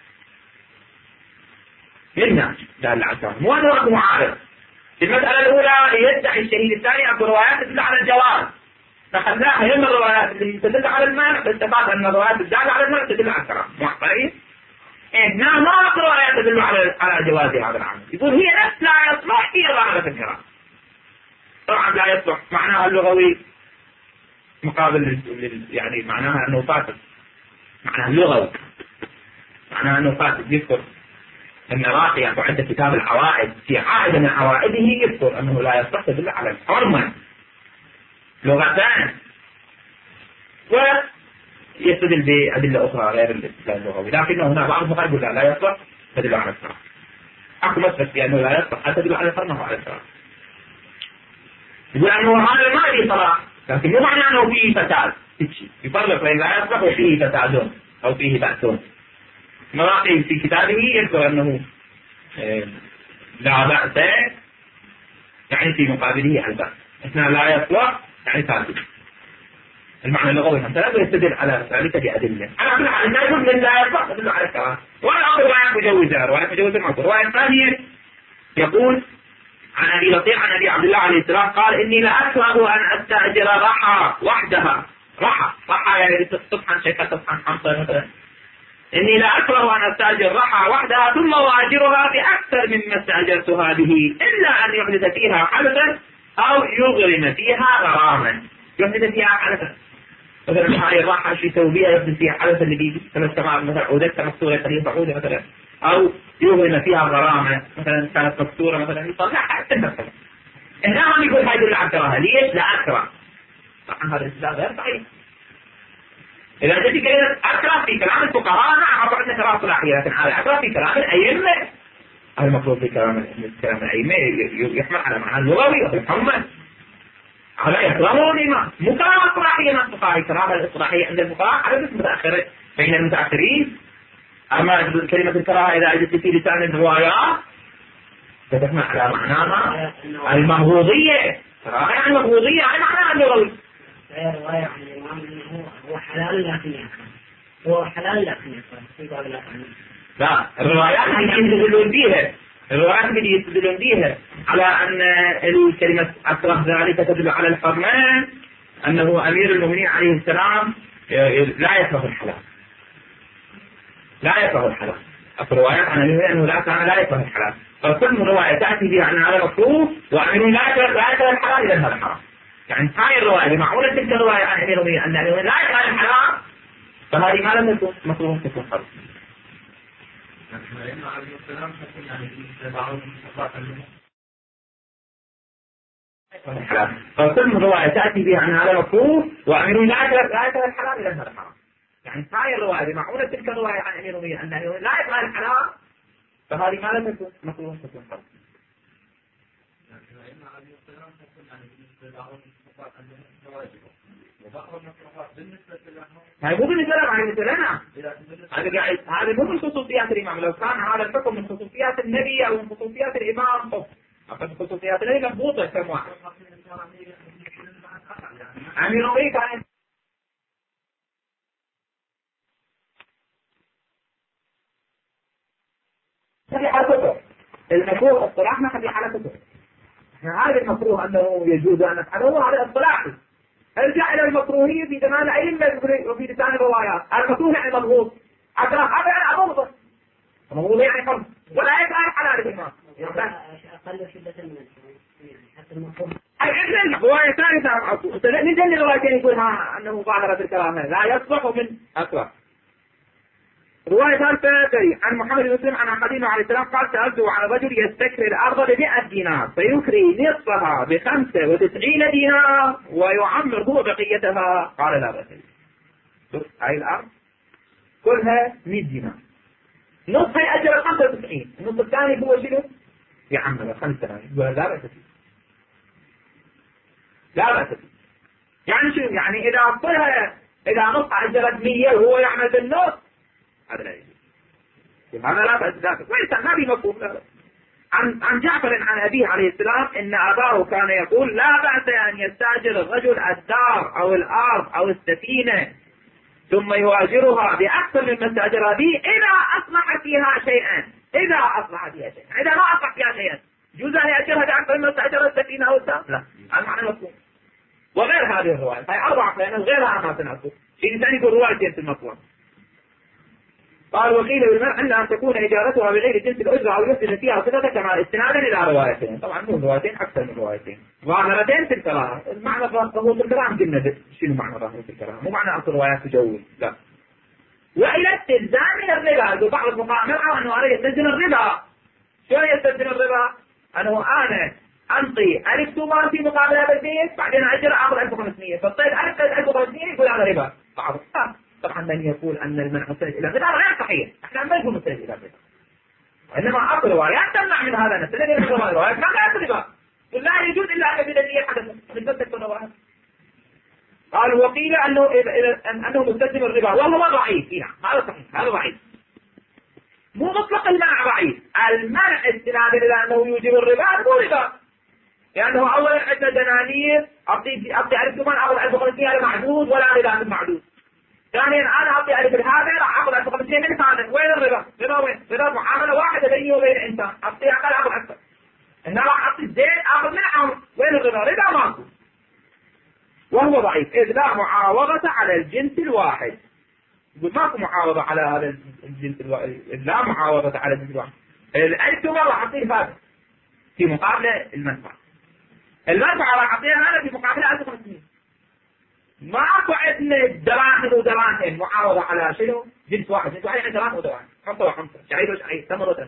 منها دال على الصلاة، مو أنه معارض. في المسألة الأولى يدعي الشهيد الثاني أكو روايات تدل على الجواز، فخلاها يم الروايات اللي تدل على المنع، فاستفاد أن الروايات الدالة على المنع تدل على الكراهة. معطرين؟ إيه ما ما أكو روايات تدل على على جواز هذا العمل، يقول هي نفس لا يصلح هي ظاهرة الكراهة. طبعا لا يصلح معناها اللغوي مقابل يعني معناها أنه فاسد، معناها اللغوي معناها أنه فاسد. يذكر أن راقي عند كتاب العوائد في عائد من عوائده يذكر أنه لا يصلح تدل على الحرمة لغتان، ويستدل بأدلة أخرى غير الاستدلال اللغوي، لكنه هنا بعض الفقهاء يقول لا لا يصلح تدل على الحرمة. أكو مسلك بأنه لا يصلح تدل على الحرمة وعلى الحرمة. يقول أنه هذا ما فيه صلاح، لكن مو معنى أنه فيه فساد، يفرق بين لا يصلح وفيه فساد أو فيه بأس. مراقي في كتابه يذكر أنه لا بأس يعني في مقابله البأس، إثناء لا يصلح يعني فاسد. المعنى اللغوي مثلا يستدل على ذلك بأدلة. أنا أقول على الناس من لا يصلح تدل على الكراهة، وأنا أقول رواية مجوزة رواية مجوزة معقول. رواية ثانية يقول عن أبي لطيف عن أبي عبد الله عليه السلام قال إني لأكره أن أستأجر رحى وحدها. رحى رحى يعني تصحن شيكة تصحن حمصة مثلا. إني لا أكره أن أستأجر رحى وحدها ثم أواجرها بأكثر مما استأجرتها به إلا أن يحدث فيها حدثا أو يغرم فيها غراما. يحدث فيها حدثا مثلا هاي الراحة شو يسوي بيها، يحدث فيها حدثا اللي بيجي مثلا سماع مثلا عودتها مكسورة خليها عودة مثلا، أو يغرم فيها غرامة مثلا كانت مكسورة مثلا يطلعها تنفذ. هنا هم يقول هاي دل على الكراهة. ليش؟ لا أكره. طبعا هذا الإسلام غير صحيح. إذا جدي كلمة أكره في كلام الفقهاء نعم عندنا كراهة صلاحية، لكن هذا أكره في كلام الأئمة. هذا المفروض في كلام كلام الأئمة يحمل على معنى اللغوي ويحمل على إكرامه الإمام، مو كراهة صلاحية من الفقهاء. الكراهة الإصلاحية عند الفقهاء حدثت متأخرة بين المتأخرين. أما كلمة الكراهة إذا أجت في لسان الروايات تتحمل على معناها المغضوضية. كراهة يعني مغضوضية يعني معناها اللغوي. رواية عن الإمام أنه هو حلال لكن يكره، هو حلال لكن يكره. لا الروايات اللي يستدلون بيها الروايات اللي يستدلون بيها على أن الكلمة أكره ذلك تدل على الحرمان، أنه أمير المؤمنين عليه السلام لا يكره الحلال، لا يكره الحلال. الروايات عن أمير أنه لا كان لا يكره الحلال، فكل رواية تأتي بها أن هذا مكروه وأمير لا يكره الحلال إذا هذا حرام. يعني هاي الرواية معقولة تلك الرواية عن أمير المؤمنين أن أمير لا يكره الحلال، فهذه ما لم تكن مكروه تكون حرام. فكل رواية تأتي بها أن هذا مكروه وأمير لا يكره الحلال إلى هذا الحرام. يعني هاي الرواية بمعونة تلك الرواية عن أمير المؤمنين أنه لا يكره الحلال، فهذه ما لم تكن مكروه تكون حرام. هاي مو بالنسبة لنا، بالنسبة لنا هذا قاعد، هذا مو من خصوصيات الإمام. لو كان هذا الحكم من خصوصيات النبي أو من خصوصيات الإمام طب أخذ خصوصيات النبي مضبوطة كم واحد. أمير المؤمنين كان هذه على كتب المكروه الصلاح، ما خلي على كتب. هذا المكروه أنه يجوز أن نفعله هذا الصلاح. ارجع إلى المكروهية في زمان أئمة وفي لسان الروايات. المكروه يعني مضبوط، هذا يعني مضبوط، مضبوط يعني فرض، ولا يكره الحلال بالماء. أقل شدة من حتى المفهوم. العلم رواية ثالثة من ذن الروايتين يقول ها أنه ظاهرة الكلام لا يصلح من أكره. رواية ثالثة عن محمد بن مسلم عن عقيل عليه السلام قال: سألته عن رجل يستكري الأرض بمئة دينار فيكري نصفها بخمسة وتسعين دينار ويعمر هو بقيتها. قال: لا بأس. هاي الأرض كلها مئة دينار، نصف هي أجل خمسة وتسعين، النصف الثاني هو شنو؟ يعمر خمسة. يقول لا بأس فيه، لا بأس فيه. يعني شنو؟ يعني إذا أصلها إذا نصف أجلت مية وهو يعمل بالنصف هذا لا يجوز، هذا لا بأس ذلك، وليس ما بمفهوم لا بأس. عن عن جعفر عن أبيه عليه السلام إن أباه كان يقول: لا بأس أن يستأجر الرجل الدار أو الأرض أو السفينة ثم يؤجرها بأكثر مما استأجرها به إذا أصلح فيها شيئا. إذا أصلح فيها شيئا، إذا ما أصلح فيها شيئا يجوز أن يأجرها بأكثر مما استأجر السفينة أو الدار؟ لا، هذا معنى مفهوم. وغير هذه الرواية هي أربعة، لأن غيرها ما تناسب. في ثاني يقول روايتين في المطلق. قال: وقيل بالمرء إلا أن تكون إجارتها بغير جنس الأجرة أو يفسد فيها صفة كما استنادا إلى روايتين. طبعا مو روايتين، أكثر من روايتين ظاهرتين في الكلام. المعنى ظاهر في الكلام قلنا شنو معنى ظاهر في الكلام، مو معنى أصل روايات تجوز، لا. وإلى استلزام الربا، بعض الفقهاء منعوا أنه أريد يستلزم الربا. شو يستلزم الربا؟ أنه أنا أنطي ألف تومان في مقابل هذا البيت، بعدين أجر آخذ ألف وخمسمية، فالطيب ألف ألف وخمسمية يقول هذا ربا. بعض طبعا من يقول أن المنع مستند إلى الربا غير صحيح، احنا ما نقول مستند إلى الربا، وإنما أصل روايات تمنع من هذا، نستند إلى الروايات ما لا الربا، لا يجوز إلا أن بدليل حدث من ذلك الروايات. قال: وقيل أنه أنه مستلزم الربا وهو ضعيف. نعم هذا صحيح، هذا ضعيف، مو مطلق المنع ضعيف. المنع استنادا إلى أنه يوجب الربا مو ربا، لأنه أولا عندنا دنانير أعطي أعطي ألف ثمان أخذ ألف وخمسمية هذا معدود ولا ربا من معدود. ثانيا أنا أعطي ألف هذا راح أخذ ألف وخمسمية من هذا، وين الربا؟ ربا وين؟ ربا معاملة واحدة بيني وبين إنسان، أعطي أقل أخذ أكثر. إن راح أعطي الزيت أخذ من عمر، وين الربا؟ ربا ماكو. وهو ضعيف إذ لا معاوضة على الجنس الواحد. يقول ماكو معاوضة على هذا الجنس الواحد، إذ لا معاوضة على الجنس الواحد. الألف راح أعطيه هذا في مقابل المنفعة، المنفعة راح أعطيها هذا في مقابل ألف وخمسمية. ماكو عندنا دراهم ودراهم معاوضة على شنو؟ جنس واحد، جنس واحد يعني دراهم ودراهم، خمسة وخمسة، شعير وشعير، تمر وتمر.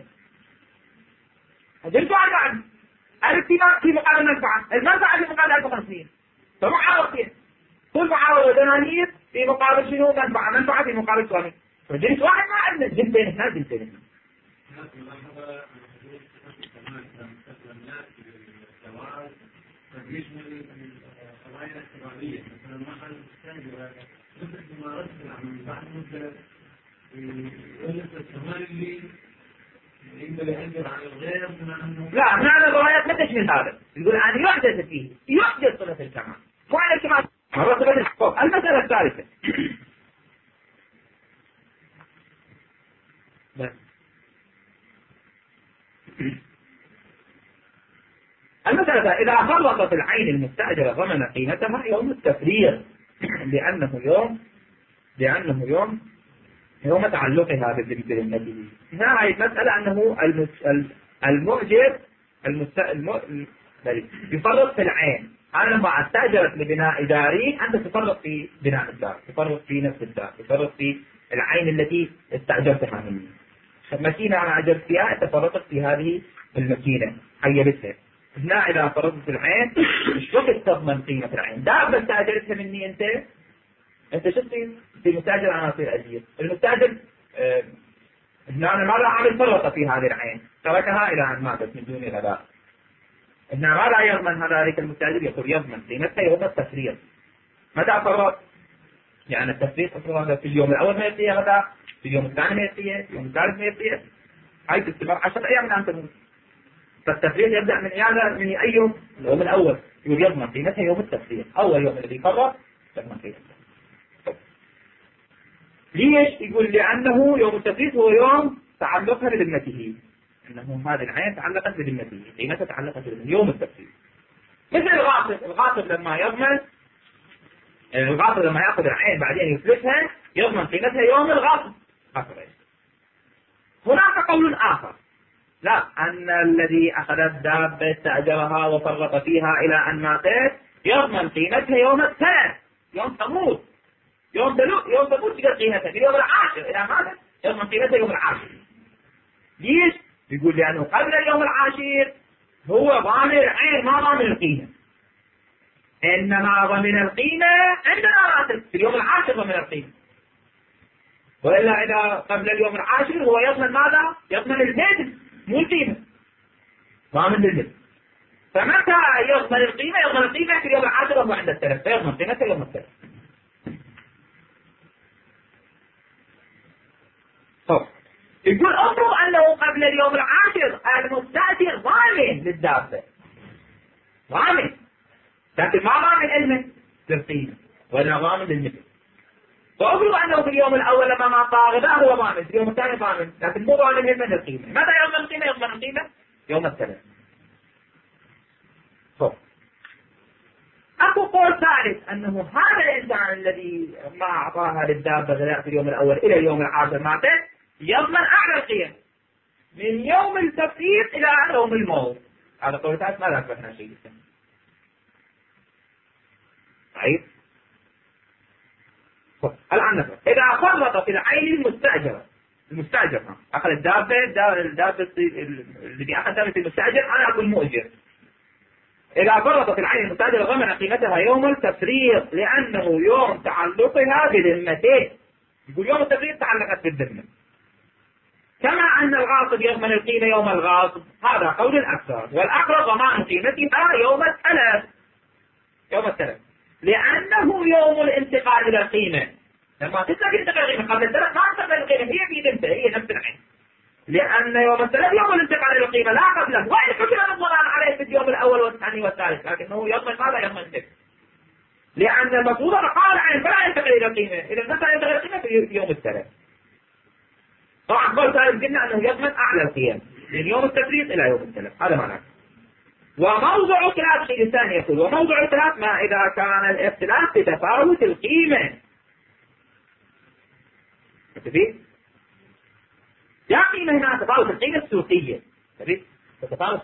جنس واحد واحد، ألف في مقابل المنفعة، المنفعة في مقابل ألف وخمسمية، فمعاوضة فيها. كل معاوضة دنانير في مقابل شنو؟ منفعة، منفعة في مقابل ثاني. فجنس واحد ما عندنا جنسين، اثنين جنسين. لا، معنى الروايات ما تشمل هذا. يقول أن يحدث فيه، يحدث صلة الكمال، مو على الكمال مرة صلة الحقوق. المسألة الثالثة المسألة إذا فرطت العين المستأجرة ضمن قيمتها يوم التفريغ، لأنه يوم لأنه يوم يوم تعلقها بالمدينة. هنا هذه المسألة أنه المؤجر المست... الم... يفرط في العين، أنا لما أستأجرك لبناء داري أنت تفرط في بناء الدار، تفرط في نفس الدار، تفرط في العين التي استأجرتها مني. ماكينة أنا أجرت فيها أنت فرطت في هذه الماكينة حيبتها. هنا إذا فرطت في العين مش وقت تضمن قيمة العين. دابة استأجرتها مني أنت، أنت شو تصير؟ في مستأجر أنا أصير أجير. المستأجر آه هنا أنا ماذا عامل فرط في هذه العين، تركها إلى أن ماتت من دون غباء. هنا ماذا يضمن هذا المستأجر؟ يقول يضمن قيمتها يوم التفريط. متى فرط؟ يعني التفريط في اليوم الأول ما يعطيها غدا، في اليوم الثاني ما يعطيها، في اليوم الثالث ما يعطيها، هاي تستمر عشرة أيام من أن تموت. فالتفريط يبدأ من يعني من أي يوم؟ اليوم الأول. يقول يضمن قيمتها يوم التفريط، أول يوم الذي فرط يضمن قيمتها. ليش؟ يقول لأنه يوم التفريط هو يوم تعلقها بذمته، أنه هذه العين تعلقت بذمته، قيمتها تعلقت بذمته يوم التفريط. مثل الغاصب، الغاصب لما يضمن، الغاصب لما يأخذ العين بعدين يفلسها يضمن قيمتها يوم الغاصب. هناك قول آخر، لا، أن الذي أخذ الدابة استأجرها وفرط فيها إلى أن ماتت يضمن قيمتها يوم الثلاث، يوم تموت، يوم تموت يوم تموت تقدر قيمتها في اليوم العاشر، إذا ماتت يضمن قيمتها يوم العاشر. ليش؟ يقول لأنه قبل اليوم العاشر هو ضامن العين ما ضامن القيمة، إنما ضمن القيمة عندما ماتت في اليوم العاشر ضمن القيمة. وإلا إذا قبل اليوم العاشر هو يضمن ماذا؟ يضمن المثل مو القيمة، ضامن المثل. فمتى يضمن القيمة؟ يضمن القيمة في اليوم العاشر وهو عند التلف، فيضمن قيمتها يوم التلف. يقول افرض أنه قبل اليوم العاشر المستأجر ضامن للدابة، ضامن، لكن ما ضامن المثل للقيمة ولا ضامن للمثل. فأفرض أنه في اليوم الأول لما ما طاغبه هو ضامن، في اليوم الثاني ضامن، لكن مو ضامن يضمن القيمة. متى يضمن القيمة؟ يضمن القيمة يوم الثلاث. أكو قول ثالث أنه هذا الإنسان الذي ما أعطاها للدابة غذاء في اليوم الأول إلى اليوم العاشر ماتت يضمن أعلى القيم من يوم التفريط إلى يوم الموت. هذا قول ثالث ما ذكرنا شيء. طيب الآن نفر إذا فرط في العين المستأجرة، المستأجر أخذ الدابة، الدابة الذي أخذ دابة المستأجر أنا أقول مؤجر. إذا فرط في العين المستأجرة ضمن قيمتها يوم التفريط لأنه يوم تعلقها بذمته. يقول يوم التفريط تعلقت بالذمة. كما أن الغاصب يضمن القيمة يوم الغاصب، هذا قول الأكثر، والأقرب ضمان قيمتها يوم التلف، يوم التلف لأنه يوم الانتقال إلى القيمة. لما تنتقل إلى القيمة قبل التلف ما تنتقل القيمة، هي في ذمته، هي نفس العين، لأن يوم التلف يوم الانتقال إلى القيمة لا قبله. وإن حكم الضمان عليه في اليوم الأول والثاني والثالث، لكنه يضمن ماذا؟ يضمن الذمة، لأن المفروض بقاء العين فلا ينتقل إلى القيمة، إذا متى ينتقل إلى القيمة في يوم التلف. طبعا قول ثالث قلنا أنه يضمن أعلى القيم من يوم التفريط إلى يوم التلف، هذا معناه. وموضع الخلاف في الثاني يقول وموضع الخلاف ما إذا كان الاختلاف بتفاوت القيمة. متفق؟ يا قيمة هنا تفاوت القيمة السوقية، متفق؟ تتفاوت.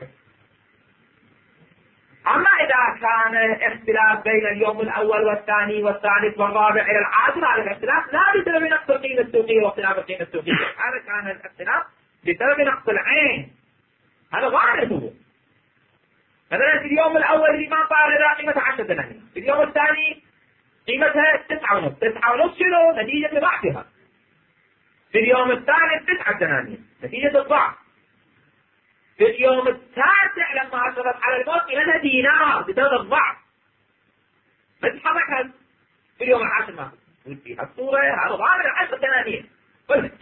أما إذا كان اختلاف بين اليوم الأول والثاني والثالث والرابع إلى العاشر، هذا الاختلاف لا بسبب نقص القيمة السوقية واختلاف القيمة السوقية، هذا كان الاختلاف بسبب نقص العين، هذا ظاهر هو. مثلا في اليوم الأول اللي ما طار لها قيمتها عشرة دنانير، في اليوم الثاني قيمتها تسعة ونص، تسعة ونص شنو؟ نتيجة ضعفها. في اليوم الثالث تسعة دنانير نتيجة الضعف. في اليوم التاسع لما حصلت على الموت قيمتها دينار بسبب الضعف. ما تتحرك هذا. في اليوم العاشر ما في الصورة هذا ظاهر عشرة دنانير. قلت.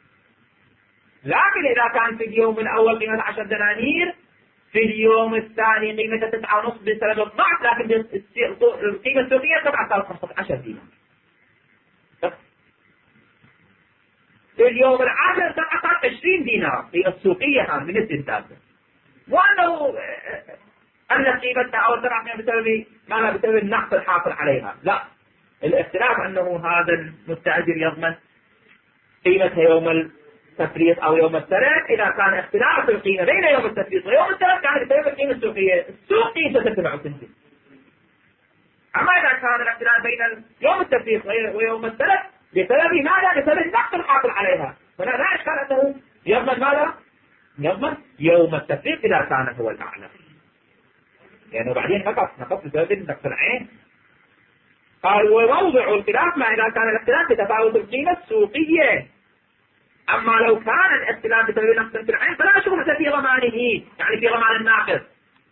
لكن إذا كان في اليوم الأول قيمة عشر دنانير، في اليوم الثاني قيمتها تسعة ونص بسبب الضعف، لكن القيمة السوقية تبقى خمسة عشر دينار. في اليوم العاشر تبقى عشرين دينار في السوقية من الاستنتاج. وأنه أن قيمتها أو تبقى بسبب ماذا؟ بسبب النقص الحاصل عليها. لا، الاختلاف أنه هذا المستأجر يضمن قيمتها يوم التفريط أو يوم التلف. إذا كان اختلاف القيمة بين يوم التفريط ويوم التلف كان بسبب القيمة السوقية، السوق قيمة تتبع وتنزل. أما إذا كان الاختلاف بين يوم التفريق ويوم السلف بسبب ماذا؟ بسبب النقص الحاصل عليها، هنا لا إشكال أنه يضمن ماذا؟ يضمن يوم التفريق إذا كان هو الأعلى. يعني وبعدين فقط نقص بسبب نقص العين. قال وموضع الخلاف ما إذا كان الاختلاف بتفاوت القيمة السوقية. أما لو كان الاختلاف بسبب نقص في العين فلا شبهة في ضمانه، يعني في ضمان الناقص.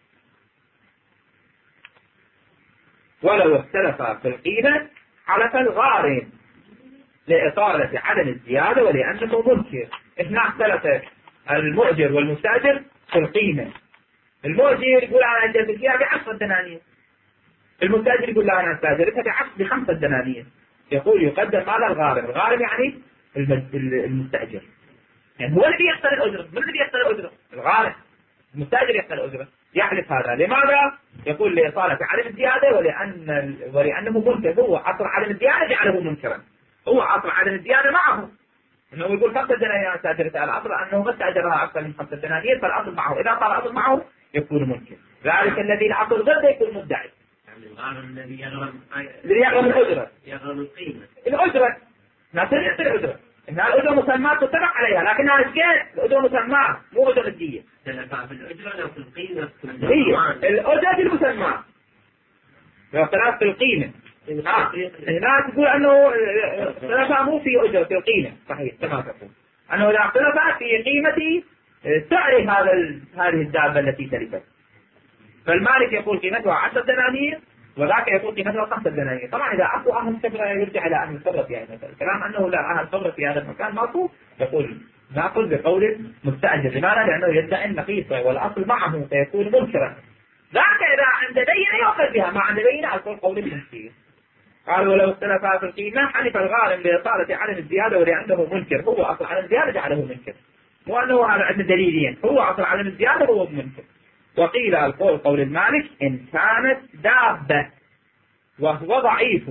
ولو اختلف في القيمة حلف الغارم لإطالة عدم الزيادة ولأنه منكر. هنا اختلف المؤجر والمستأجر في القيمة. المؤجر يقول أنا أجرت فيها بعشرة دنانير، المستأجر يقول لا أنا أستأجرتها بخمسة دنانير. يقول يقدم ماذا؟ الغارم. الغارم يعني المستأجر، يعني هو الذي يختار الأجرة. من الذي يختار الأجرة؟ الغارم. المستأجر يختار الأجرة. يحلف هذا لماذا؟ يقول لإطالة عدم الزيادة ولأن ولأنه منكر. هو أصل عدم الزيادة جعله منكرا، هو أصل عدم الزيادة معه انه يقول خمسة دنانير استأجرتها، الأصل أنه ما استأجرها أكثر من خمسة دنانير، فالأصل معه. إذا صار الأصل معه يكون منكر. ذلك الذي الأصل ضده يكون مدعي. يعني الغارم الذي يغرم الذي يغرم الأجرة، يغرم القيمة. الأجرة ناس يعطي الأجرة، إنها الأجرة مسمى تتبع عليها، لكنها رجال الأجرة مسمى مو أجرة جدية. اختلف في الأجرة لو في القيمة. هي الأجرة المسمى لو اختلاف في القيمة. آه. هنا تقول أنه اختلف مو في أجرة في القيمة، صحيح كما تقول أنه إذا اختلف في قيمة سعر هذا هذه الدابة التي تلفت، فالمالك يقول قيمتها عشرة دنانير وذاك يقول قيمتها خمسة دنانير. طبعا إذا أكو أهل خبرة يرجع إلى أهل الخبرة في هذا المكان. الكلام أنه لا أهل خبرة في هذا المكان ماكو، يقول نأخذ بقول مستأجر. لماذا؟ لأنه يدعي النقيصة والأصل معه فيكون منكرا. ذاك إذا عند بينة يأخذ بها، ما عند بينة أقول قول المنكر. قال ولو اختلف في القيمة حلف الغارم لإطالة عدم الزيادة ولأنه منكر. هو أصل عدم الزيادة جعله منكر، مو أنه هذا عندنا دليلين، هو أصل عدم الزيادة هو منكر. وقيل القول قول المالك إن كانت دابة وهو ضعيف.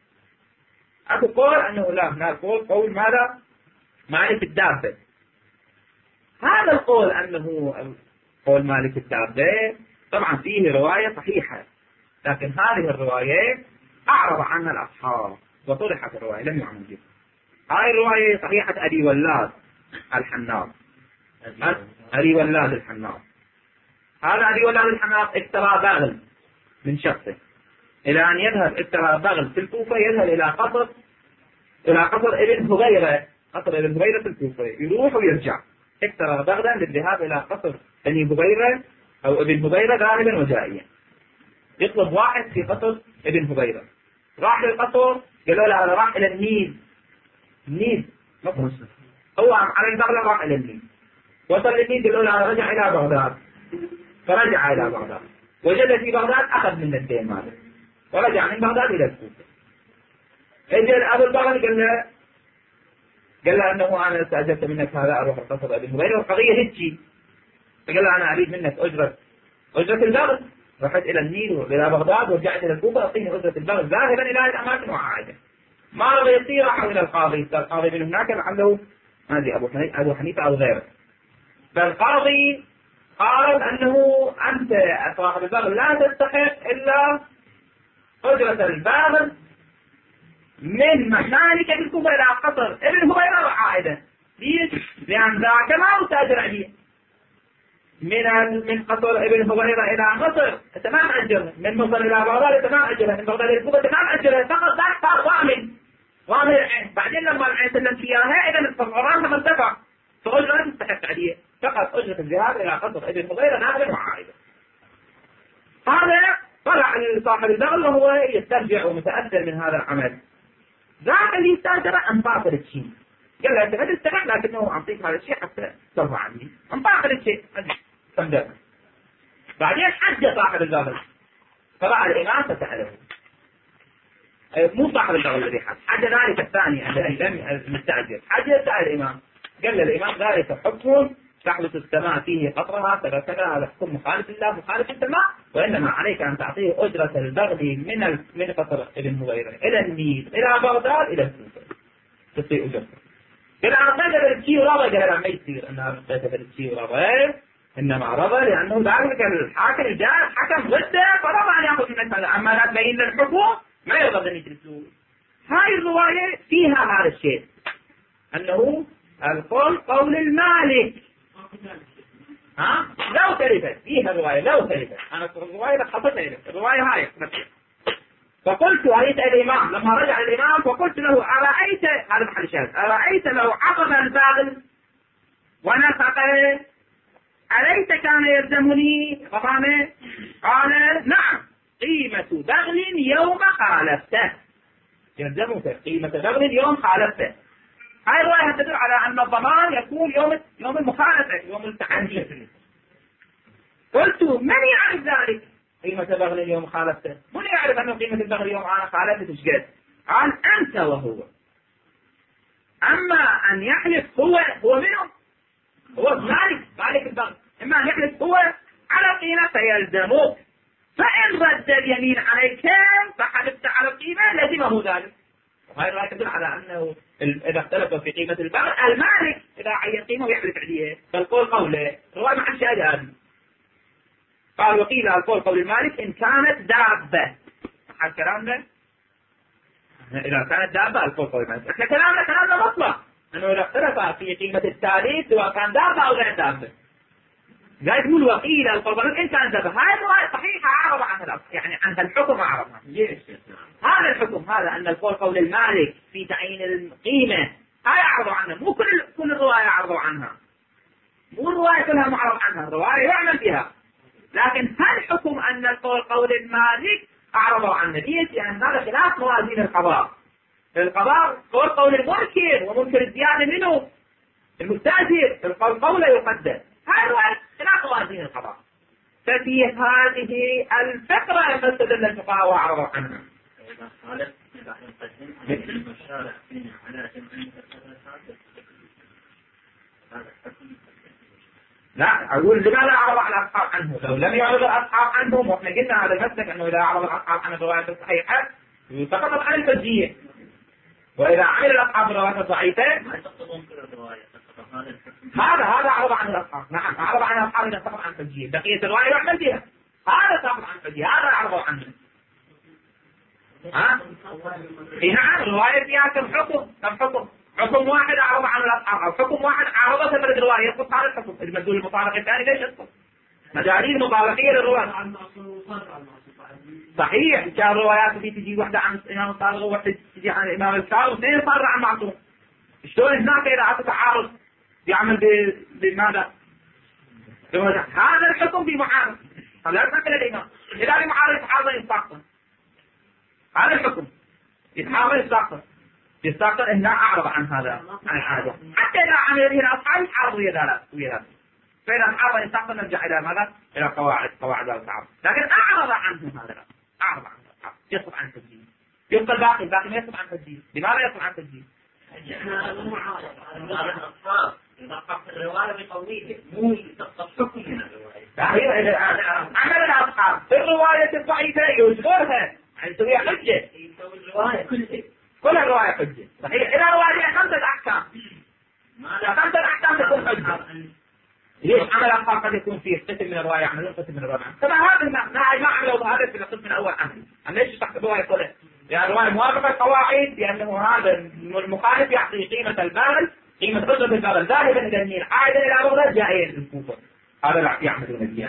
أكو قول أنه لا، هناك قول قول ماذا؟ مالك الدابة. هذا القول أنه قول مالك الدابة طبعا فيه رواية صحيحة، لكن هذه الرواية أعرض عنها الأصحاب وطرحت الرواية لم يعمل بها. هذه الرواية صحيحة أبي ولاد الحناط. أبي ولاد الحناط هذا أبي ولاد الحناط اشترى بغل من شخصه، إلى أن يذهب اشترى بغل في الكوفة، يذهب إلى قصر إلى قصر ابن هبيرة، قصر ابن هبيرة في الكوفة، يروح ويرجع. اشترى بغلا للذهاب إلى قصر ابن هبيرة أو ابن هبيرة ذاهبا وجائيا. يطلب واحد في قصر ابن هبيرة، راح للقصر قالوا له أنا راح إلى النيل. النيل هو على البغلة راح إلى النيل، وصل للنيل قالوا له أنا رجع إلى بغداد، فرجع إلى بغداد وجد في بغداد أخذ من الدين ماله ورجع من بغداد إلى الكوفة. اجى أبو البغل قال له قال له أنه أنا استأجرت منك هذا أروح القصر ابن هبيرة والقضية هيجي، فقال له أنا أريد منك أجرة أجرة البغل. رحت إلى النيل وإلى بغداد ورجعت إلى الكوفة أعطيني أجرة البغل ذاهبا إلى هذه الأماكن وعائدا. ما رضي يصير راح إلى القاضي، القاضي من هناك لعله ما أدري أبو حنيفة أبو حنيفة أو غيره. فالقاضي قال أنه أنت صاحب البغل لا تستحق إلا أجرة البغل من مكانك في الكوفة إلى قصر ابن هبيرة وعائدا. ليش؟ لأن ذاك ما هو تاجر عليه. من من قصر ابن هبيرة إلى مصر تمام أجره، من مصر إلى بغداد تمام أجره، من بغداد إلى الكوفة تمام أجره، فقط ذاك صار ضامن ضامن العين. بعدين لما العين سلمت إياها إذا الغرامة ما انتفع، فأجرة لا تستحق عليه، فقط أجرة الذهاب إلى قصر ابن هبيرة ناقلا وعائدا. هذا طلع صاحب البغل وهو يسترجع ومتأثر من هذا العمل. ذاك اللي استأجر أنفاق الشيء، قال له أنت ما تستحق لكنه أعطيك هذا الشيء حتى ترفع عني أنفاق الشيء. بعدين حج صاحب البغل فرأى الإمام فسأله، مو صاحب البغل الذي حج، حج ذلك الثاني الذي لم المستأجر، حج سأل الإمام قال الإمام ذلك حكم تحدث السماء فيه قطرها كذا كذا، هذا حكم مخالف الله مخالف السماء، وإنما عليك أن تعطيه أجرة البغل من من قطر ابن هبيرة إلى النيل إلى بغداد إلى الكوفة تصير أجرته. قال أنا قيد بالشيء ورابع، قال لا ما يصير أنا قيد بالشيء ورابع، إنما رضى لأنه ذلك الحاكم الجاهل حكم ضده فرضى أن يأخذ من هذا، أما لا تبين للحكم ما يرضى أن يجلسوا. هاي الرواية فيها هذا الشيء، أنه القول قول المالك. ها لو تلفت فيها الرواية، لو تلفت أنا الرواية خطتها الرواية هاي. فقلت أريت الإمام لما رجع الإمام فقلت له أرأيت، هذا محل الشاهد، أرأيت لو عقد الباغل ونفقه أليس كان يلزمني فقام؟ قال نعم قيمة بغل يوم خالفته، يلزمك قيمة بغل يوم خالفته. هاي الرواية تدل على أن الضمان يكون يوم يوم المخالفة، يوم التعدي. قلت من يعرف ذلك؟ قيمة بغل يوم خالفته، من يعرف أن قيمة البغل يوم أنا خالفته تشقد؟ قال أنت وهو. أما أن يحلف هو هو منه، هو مالك مالك البغل، إما أن يحلف هو على قيمة فيلزمك، فإن رد اليمين عليك فحلفت على القيمة لزمه ذلك. وهذه الرواية تدل على أنه إذا اختلفوا في قيمة البغل المالك إذا عين قيمة ويحلف عليه فالقول قوله. الرواية مع الشاهد هذه قال وقيل القول قول المالك إن كانت دابة. حال كلامنا إذا كانت دابة القول قول المالك. إحنا كلامنا كلامنا مطلق أنه إذا اختلف في قيمة الثالث سواء كان دابة أو غير دابة. لا تقول وقيل القول قول إن كانت دابة. هاي الرواية صحيحة أعرض عنها يعني عن الحكم أعرضها. هذا الحكم هذا أن القول قول المالك في تعيين القيمة هاي أعرض عنها. مو كل كل الرواية أعرضوا عنها، مو الرواية كلها معرض عنها، الرواية يعمل بها. لكن هل حكم أن القول قول المالك أعرضوا عنه؟ ليش؟ لأن هذا خلاف موازين القضاء. القضاء قول قول المنكر ومنكر الزيادة منه المستأجر، القول قوله يقدر. هذا خلاف موازين القضاء. ففي هذه الفقرة فاستدل الفقهاء وأعرضوا عنها. لا أقول لماذا أعرض على الأصحاب عنه؟ لو لم يعرض الأصحاب عنهم وإحنا قلنا هذا المسلك أنه إذا أعرض الأصحاب عن الروايات الصحيحة سقطت عن الفجية، وإذا عمل الأصحاب الروايات الضعيفة هذا هذا أعرض عن الأصحاب. نعم أعرض عن الأصحاب إذا سقط عن الفجية، بقية الرواية يعمل بها. هذا سقط عن الفجية، هذا أعرض عنه. ها؟ نعم الرواية فيها كم حكم؟ كم حكم؟ حكم واحد أعرض عن الأصحاب أو حكم واحد عرض ثمرة الرواية يسقط هذا الحكم. المدلول المطابق الثاني ليش يسقط؟ مدارين مطابقية للرواية. صحيح كان الروايات في تجي واحدة عن الإمام الصادق وواحدة تجي عن الإمام الكاظم واثنين صار عن معصوم. شلون هناك إذا عطى تعارض يعمل بماذا؟ هذا الحكم بمعارض. فلا يتحكم الإمام إذا بمعارض يتحارض يستقطن. هذا الحكم يتحارض يستقطن. يستقطن هنا أعرض عن هذا عن هذا. حتى إذا عمل به الأصحاب يتحارض ويا ذلك ويا ذلك. فإذا أعرض يستقطن نرجع إلى ماذا؟ إلى قواعد قواعد التعارض. لكن أعرض عنه هذا أعرض عنه يسقط عن التسجيل. يبقى الباقي الباقي ما يسقط عن التسجيل. لماذا يسقط عن التسجيل؟ الرواية بقوله مو تحكم من الرواية. عمل الأصحاب في الرواية الضعيفة يذكرها عن سوية حجة. الرواية كلها كل الرواية حجة. صحيح إذا الرواية خمسة أحكام. خمسة أحكام تكون حجة. ليش عمل الأصحاب قد يكون فيه قسم من الرواية عمل قسم من الرواية. طبعا هذا ما ما عملوا هذا في القسم الأول عمل. أنا ليش تحت الرواية كلها؟ يعني الرواية موافقة القواعد لأنه هذا المخالف يعطي قيمة الباغل قيمة رجل الباغل ذاهبا إلى النيل عائدا إلى بغداد جائيا للكوفة. هذا لا يعملون به.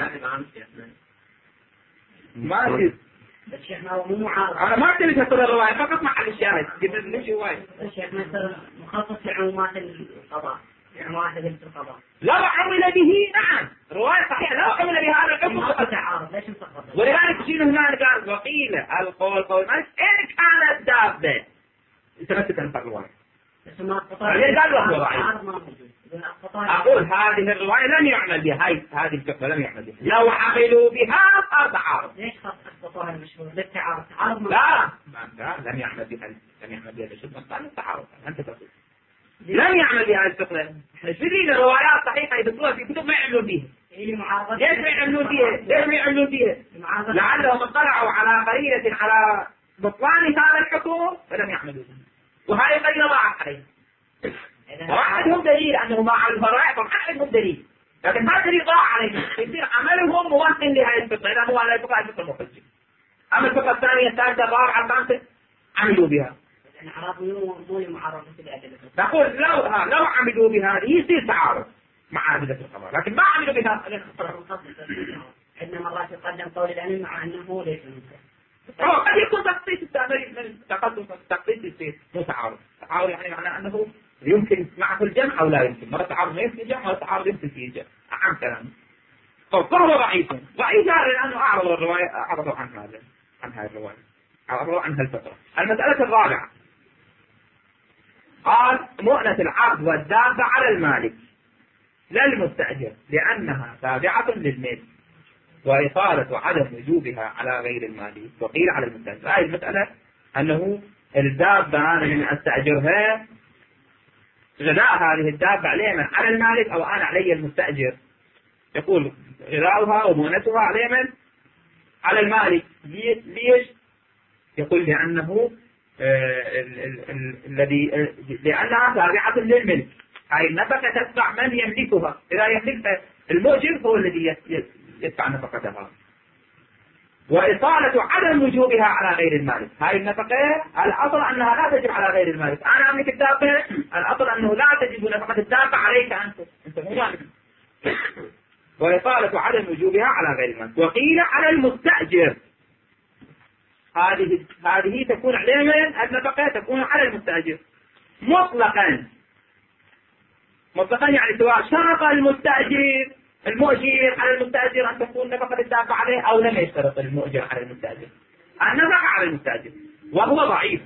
ما أدري. أنا ما أدري تقول الرواية فقط محل الشاهد. جبنا نمشي وايد. الشيخ مثلا مخصص لعمومات القضاء. عمومات القضاء. لا عمل به نعم. رواية صحيحة لا عمل بهذا الحكم. تعارض ليش مسقط؟ ولذلك تجينا هنا قال وقيل القول قول مالك إن كانت دابة. أنت ما تتنفع الرواية. بعدين قال وهو ضعيف. أقول هذه الرواية لم يعمل بها. هاي هذه الفقرة لم يعمل بها. لو عملوا بها صار تعارض. ليش خصصوها المشهور؟ للتعارض. تعارض لا لا لم يعمل بها. لم يعمل بها الشبه قال التعارض. أنت تقول لم يعمل بها الفقرة. شديد الروايات صحيحة يدخلوها في كتب ما يعملون بها. ليش ما يعملون بها؟ ليش ما يعملون بها؟ لعلهم اطلعوا على قرينة على بطلان هذا الحكم فلم يعملوا بها. وهذه قرينة ضاعت عليه. وعندهم دليل أنه ما على الفرائض وعندهم دليل. لكن ما تريد ضاع عليه، يصير عملهم موطن لهذه الفقه، إذا هو على الفقه الفقه المحجة. أما الفقه الثانية الثالثة الرابعة الخامسة عملوا بها. الأعراض مو مو المعارضة بالأدلة. نقول لو ها لو عملوا بهذه يصير تعارض مع أدلة الخبر، لكن ما عملوا بها. عندنا مرات يقدم قول العلم مع أنه ليس منكر. أو قد يكون تخصيص التعبير من تقدم تخصيص يصير مو تعارض. تعارض يعني معناه أنه يمكن معه الجمع أو لا يمكن. مرة تعارض ما يمكن الجمع، مرة تعارض يمكن فيه الجمع. عن كلام. فهو ضعيف. ضعيف لأنه أعرض الرواية أعرضوا عن هذا عن هذه الرواية. أعرضوا عن هالفترة. المسألة الرابعة قال مؤنة العبد والدابة على المالك لا المستأجر لأنها تابعة للملك وإطالة عدم وجوبها على غير المالك وقيل على المستأجر. هذه المسألة أنه الدابة أنا من أستأجرها غذاء هذه الدابة عليه من على المالك أو أنا علي المستأجر. يقول غذاؤها ومؤنتها عليه من على المالك. ليش؟ يقول لأنه الذي لأنها تابعة للملك. هاي النفقة تدفع من يملكها. إذا يملكها المؤجر هو الذي يدفع نفقتها. وإطالة عدم وجوبها على غير المالك. هاي النفقة الأصل أنها لا تجب على غير المالك. أنا أملك الدابة، الأصل أنه لا تجب نفقة الدابة عليك أنت. أنت مو مالك. وإطالة عدم وجوبها على غير المالك. وقيل على المستأجر. هذه هذه تكون عليه من النفقة تكون على المستأجر مطلقا. مطلقا يعني سواء شرط المستأجر المؤجر على المستأجر أن تكون نفقة الدابة عليه أو لم يشترط المؤجر على المستأجر. النفقة على المستأجر وهو ضعيف.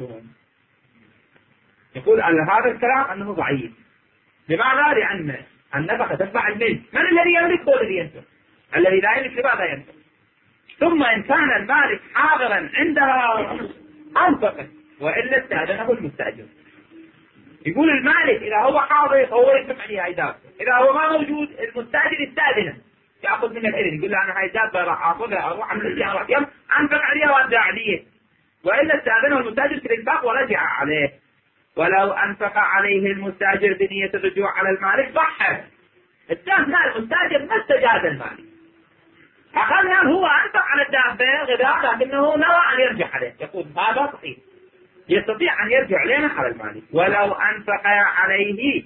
يقول هذا الكلام أنه ضعيف. لماذا؟ لأن النفقة تتبع الملك. من الذي يملك؟ هو الذي ينفق. الذي لا يملك لماذا ينفق؟ ثم إن كان المالك حاضرا عندها أنفق وإلا استأذنه المستأجر. يقول المالك إذا هو حاضر هو يدفع لي هاي دابة، إذا هو ما موجود المستأجر يستأذنه يأخذ من الإذن. يقول له أنا هاي دابة راح أخذها أروح أعمل لها راح يوم أنفق عليها وأرجع عليه، وإلا استأذنه المستأجر في الإنفاق ورجع عليه. ولو أنفق عليه المستأجر بنية الرجوع على المالك ضحى. استثنى المستأجر ما استجاز المالك. أخذها هو أنفق على الدابة غذاء لكنه نوى أن يرجع عليه. يقول هذا صحيح يستطيع أن يرجع لنا على المالك. ولو أنفق عليه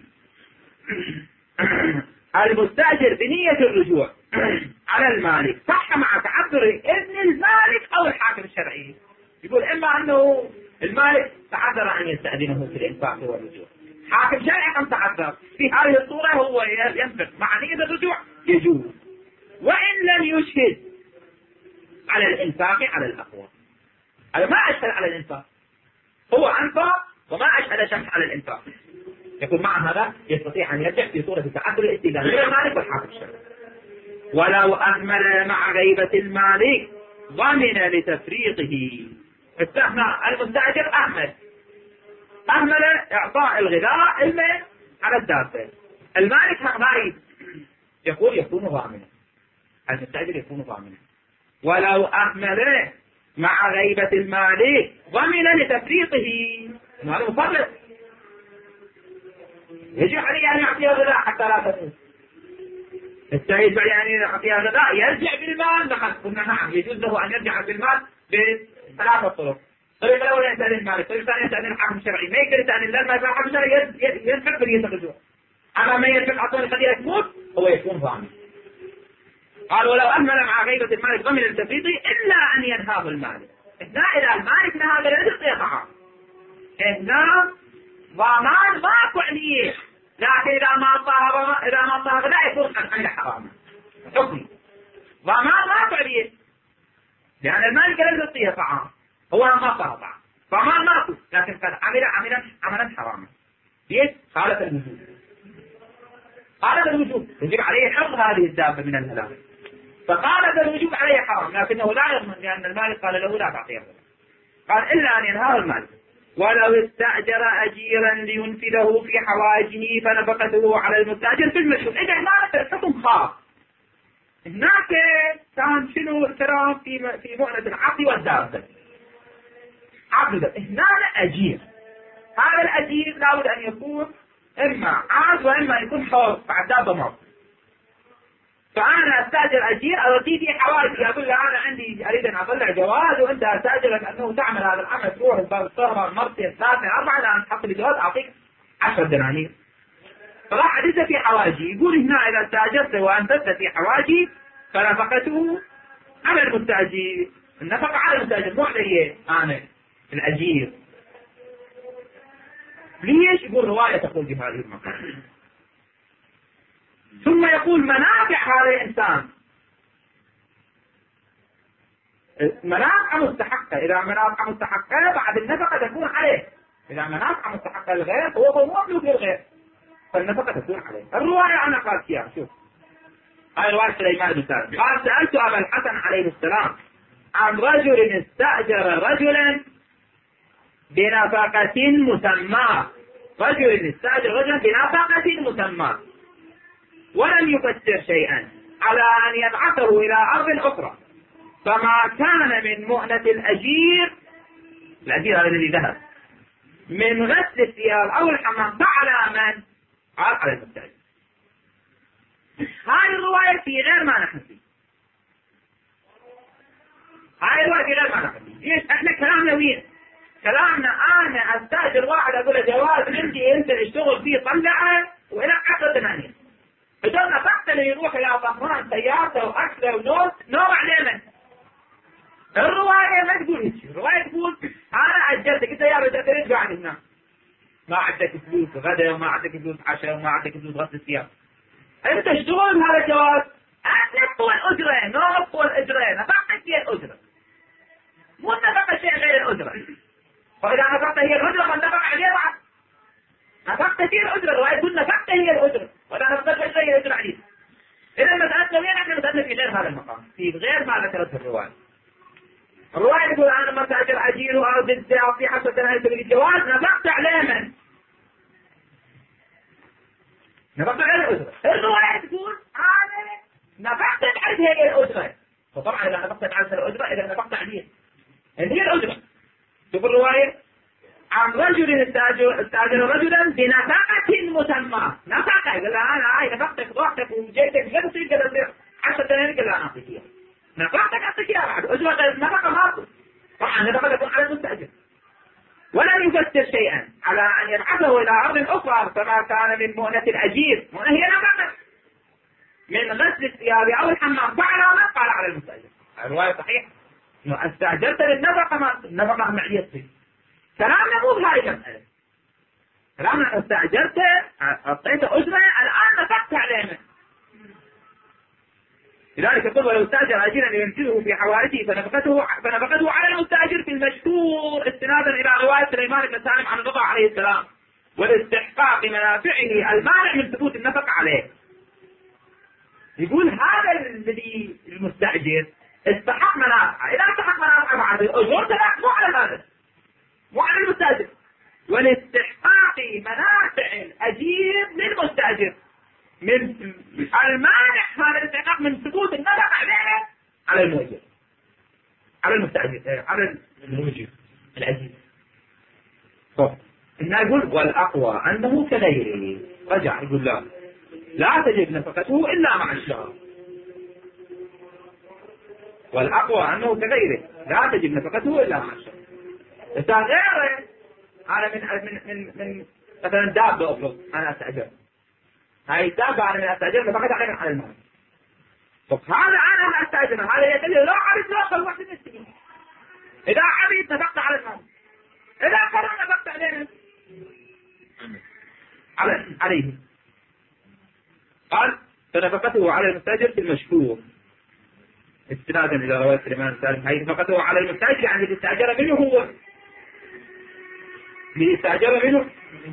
المستأجر بنية الرجوع على المالك صح مع تعذر إذن المالك أو الحاكم الشرعي. يقول إما أنه المالك تعذر أن يستأذنه في الإنفاق والرجوع، حاكم شرعي أم تعذر، في هذه الصورة هو ينفق مع نية الرجوع يجوز. وإن لم يشهد على الإنفاق على الأقوى. هذا ما أشهد على الإنفاق، هو أنفق وما أشهد شخص على الإنفاق. يقول مع هذا يستطيع أن يرجع في صورة تعذر الاستئذان غير المالك والحاكم الشرعي. ولو أهمل مع غيبة المالك ضمن لتفريطه. استثنى المستأجر أهمل أهمل إعطاء الغذاء المال على الدابة، المالك غايب يقول يكون ضامنا، المستأجر يكون ضامنا. ولو أهمل مع غيبة المالك ضمن لتفريطه. هذا مفرط يجب عليه أن يعطيها غذاء حتى لا تفوت. يجب عليه أن يعطيها غذاء يرجع بالمال. نعم قلنا نعم يجوز له أن يرجع بالمال بثلاثة طرق. الطريق الأول يسأل المالك، الطريق الثاني يسأل الحاكم الشرعي. ما يقدر يسأل إلا المالك الحاكم الشرعي ينفق بنية الرجوع. أما ما ينفق أعطوني قد يموت هو يكون ضامن. قال ولو أهمل مع غيبة المالك ضمن التفريط إلا أن ينهاه المالك. هنا إذا المالك نهى بالرزق يقع. هنا ضمان ماكو عليه، لكن إذا ما طاهر إذا ما طاهر لا يكون قد عمل حراما. حكم ضمان ماكو عليه لأن المالك الرزق يقع هو ما طاهر طعام. ضمان ماكو لكن قد عمل عملا عملا حراما. ليش؟ قالت الوجوب. قالت الوجوب يجب عليه حفظ هذه الدابة من الهلاك. فقالت الوجوب عليه حرام لكنه لا يضمن لأن المالك قال له لا تعطيه. قال إلا أن ينهاه المالك. ولو استأجر أجيرا لينفذه في حوائجه فنفقته على المستأجر في المشروع. إذا هناك الحكم خاص. هناك كان شنو الكلام في في مؤنة العقد والدابة. عقد هنا أجير. هذا الأجير لابد أن يكون إما عاد وإما يكون حر بعد دابة موت. فأنا أستأجر أجير أوديه في حوائجي، أقول له أنا عندي أريد أن أطلع جواز وأنت أستأجرك أنه تعمل هذا العمل، تروح السهرة مرتين ثلاثة أربعة لأن تحط لي جواز أعطيك عشر دنانير. فراح أدزه في حواجي. يقول هنا إذا استأجرته وأنفذت في حواجي فنفقته على المستأجر، النفقة على المستأجر مو علي أنا الأجير. ليش؟ يقول رواية تقول بهذه المقام. ثم يقول منافع هذا الإنسان، منافع مستحقة. إذا منافع مستحقة بعد النفقة تكون عليه، إذا منافع مستحقة للغير هو مملوك للغير فالنفقة تكون عليه. الرواية أنا قال فيها، شوف هاي رواية سليمان بن سعد قال سألت أبا الحسن عليه السلام عن رجل استأجر رجلا بنفقة مسمى، رجل استأجر رجلا بنفقة مسمى ولم يفسر شيئا على أن يبعثه إلى أرض أخرى، فما كان من مؤنة الأجير، الأجير هذا الذي ذهب، من غسل الثياب أو الحمام فعلى من؟ قال على المستأجر. هذه الرواية في غير ما نحن فيه، هذه الرواية في غير ما نحن فيه. ليش؟ احنا كلامنا وين؟ كلامنا أنا أستأجر واحد أقول له جواز عندي أنت اشتغل فيه طلعه وإلى عشر دنانير، بدون نفقت اللي يروح إلى طهران سيارته وأكله ونوم نوم عليه من؟ الرواية ما تقول هيك، الرواية تقول أنا أجلتك أنت يا بدأت ترجع عن هنا، ما عندك فلوس غدا وما عندك فلوس عشاء وما عندك فلوس غسل الثياب، أنت اشتغل هذا الجواز، أنت طول الأجرة، نوم طول الأجرة، نفقتك هي الأجرة، مو النفقة شيء غير الأجرة. فإذا نفقت هي الأجرة فالنفقة عليه بعد، نفقت هي الأجرة، الرواية تقول نفقت هي الأجرة، وإذا نفقت هي الأجرة عليه. إذا مسألة وين احنا مسألة في غير هذا المقام، في غير ما ذكرته الرواية. الرواية تقول أنا ما تأجر أجير وأرد الساعة في حسب تنهي سبيل الجواز نفقت عليه من؟ نفقت عليه الأجرة. الرواية تقول أنا نفقت عليه هي الأجرة، فطبعا إذا نفقت عليه الأجرة إذا نفقت عليه هي الأجرة. شوف الرواية عن رجل استأجر استأجر رجلا بنفقة مسمى، نفقة قال أنا هاي نفقتك ضحكك وجيتك لا تصير كذا عشرة دنانير قال أنا أعطيك إياها، نفقتك أعطيك إياها بعد أجرة النفقة ما طبعا النفقة تكون على المستأجر. ولا يفسر شيئا على أن يبعثه إلى أرض أخرى، فما كان من مؤنة الأجير، مؤنة هي نفقة من غسل الثياب أو الحمام فعلى من؟ قال على المستأجر. الرواية صحيح إنه استأجرت للنفقة ما النفقة معيتك. كلامنا مو بهاي المسألة، كلامنا استأجرت أعطيت أجرة الآن نفقت عليه. لذلك يقول ولو استأجر أجيرا ينفذه في حوائجه فنفقته فنفقته على المستأجر في المشهور استنادا إلى رواية سليمان بن سالم عن الرضا عليه السلام والاستحقاق منافعه المانع من ثبوت النفقة عليه. يقول هذا الذي المستأجر استحق منافعه، إذا استحق منافعه بعد الأجور لا مو على هذا، مو على المستأجر، والاستحقاق منافع الأجير للمستأجر من المانع هذا الاستحقاق من ثبوت النفقة عليه على المؤجر، على المستأجر، على المؤجر الأجير. طب إنه يقول والأقوى أنه كغيره، رجع يقول لا لا تجب نفقته إلا مع الشهر، والأقوى أنه كغيره لا تجب نفقته إلا مع الشهر. إذا غيره أنا من من من من مثلا دابة أفرض أنا أستأجر، هاي الدابة أنا من أستأجر نفقت عليها على المال. طب هذا أنا أستأجر، هذا يدل لا عبيد لا أخذ واحد نسبي، إذا عبيد نفقت على المال، إذا قرر نفقت عليه على عليه. قال فنفقته على المستأجر في المشهور استنادا إلى رواية سليمان سالم، هي نفقته على المستأجر يعني اللي استأجر منه هو، اللي استأجر منه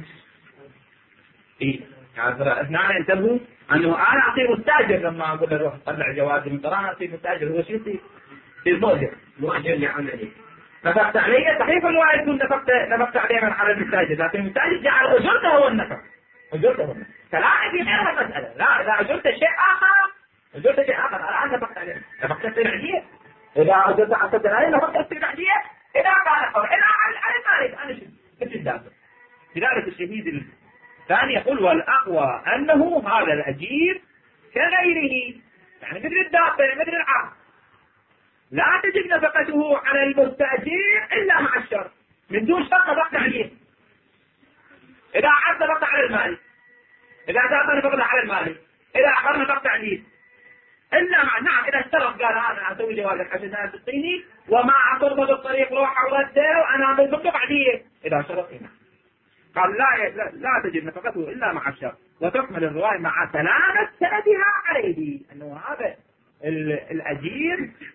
إيه يعني اثنان انتبهوا أنه أنا أعطيه مستأجر لما أقول له روح طلع جواز من طران أعطيه مستأجر، هو شو يصير؟ يصير مؤجر، مؤجر لعمله. نفقت عليه صحيح الواحد يقول نفقت نفقت عليه من على المستأجر، لكن المستأجر جعل أجرته هو النفقة، أجرته هو النفقة. كلامي في غير المسألة، لا إذا أجرت شيء آخر أجرت شيء آخر الآن نفقت عليه، نفقت السبعية، إذا أجرت عشرة عليه نفقت السبعية، إذا كان حر إذا على المال أنا شو مثل الدابة. لذلك الشهيد الثاني يقول والأقوى أنه هذا الأجير كغيره، يعني مثل الدابة مثل العبد، لا تجب نفقته على المستأجر إلا مع الشرط، من دون شرط نفقت عليه. إذا عبد نفقت على المالك، إذا دابة نفقت على المالك، إذا عقر نفقت عليه، إلا مع نعم إذا اشترط قال أنا أسوي جوازك عشان تعطيني وما أقرب بالطريق روح ورده وأنا بالبقى عليه، إذا شرط هنا قال لا, لا لا تجب نفقته إلا مع الشرط، وتكمل الرواية مع سلامة سندها عليه، أنه هذا الأجير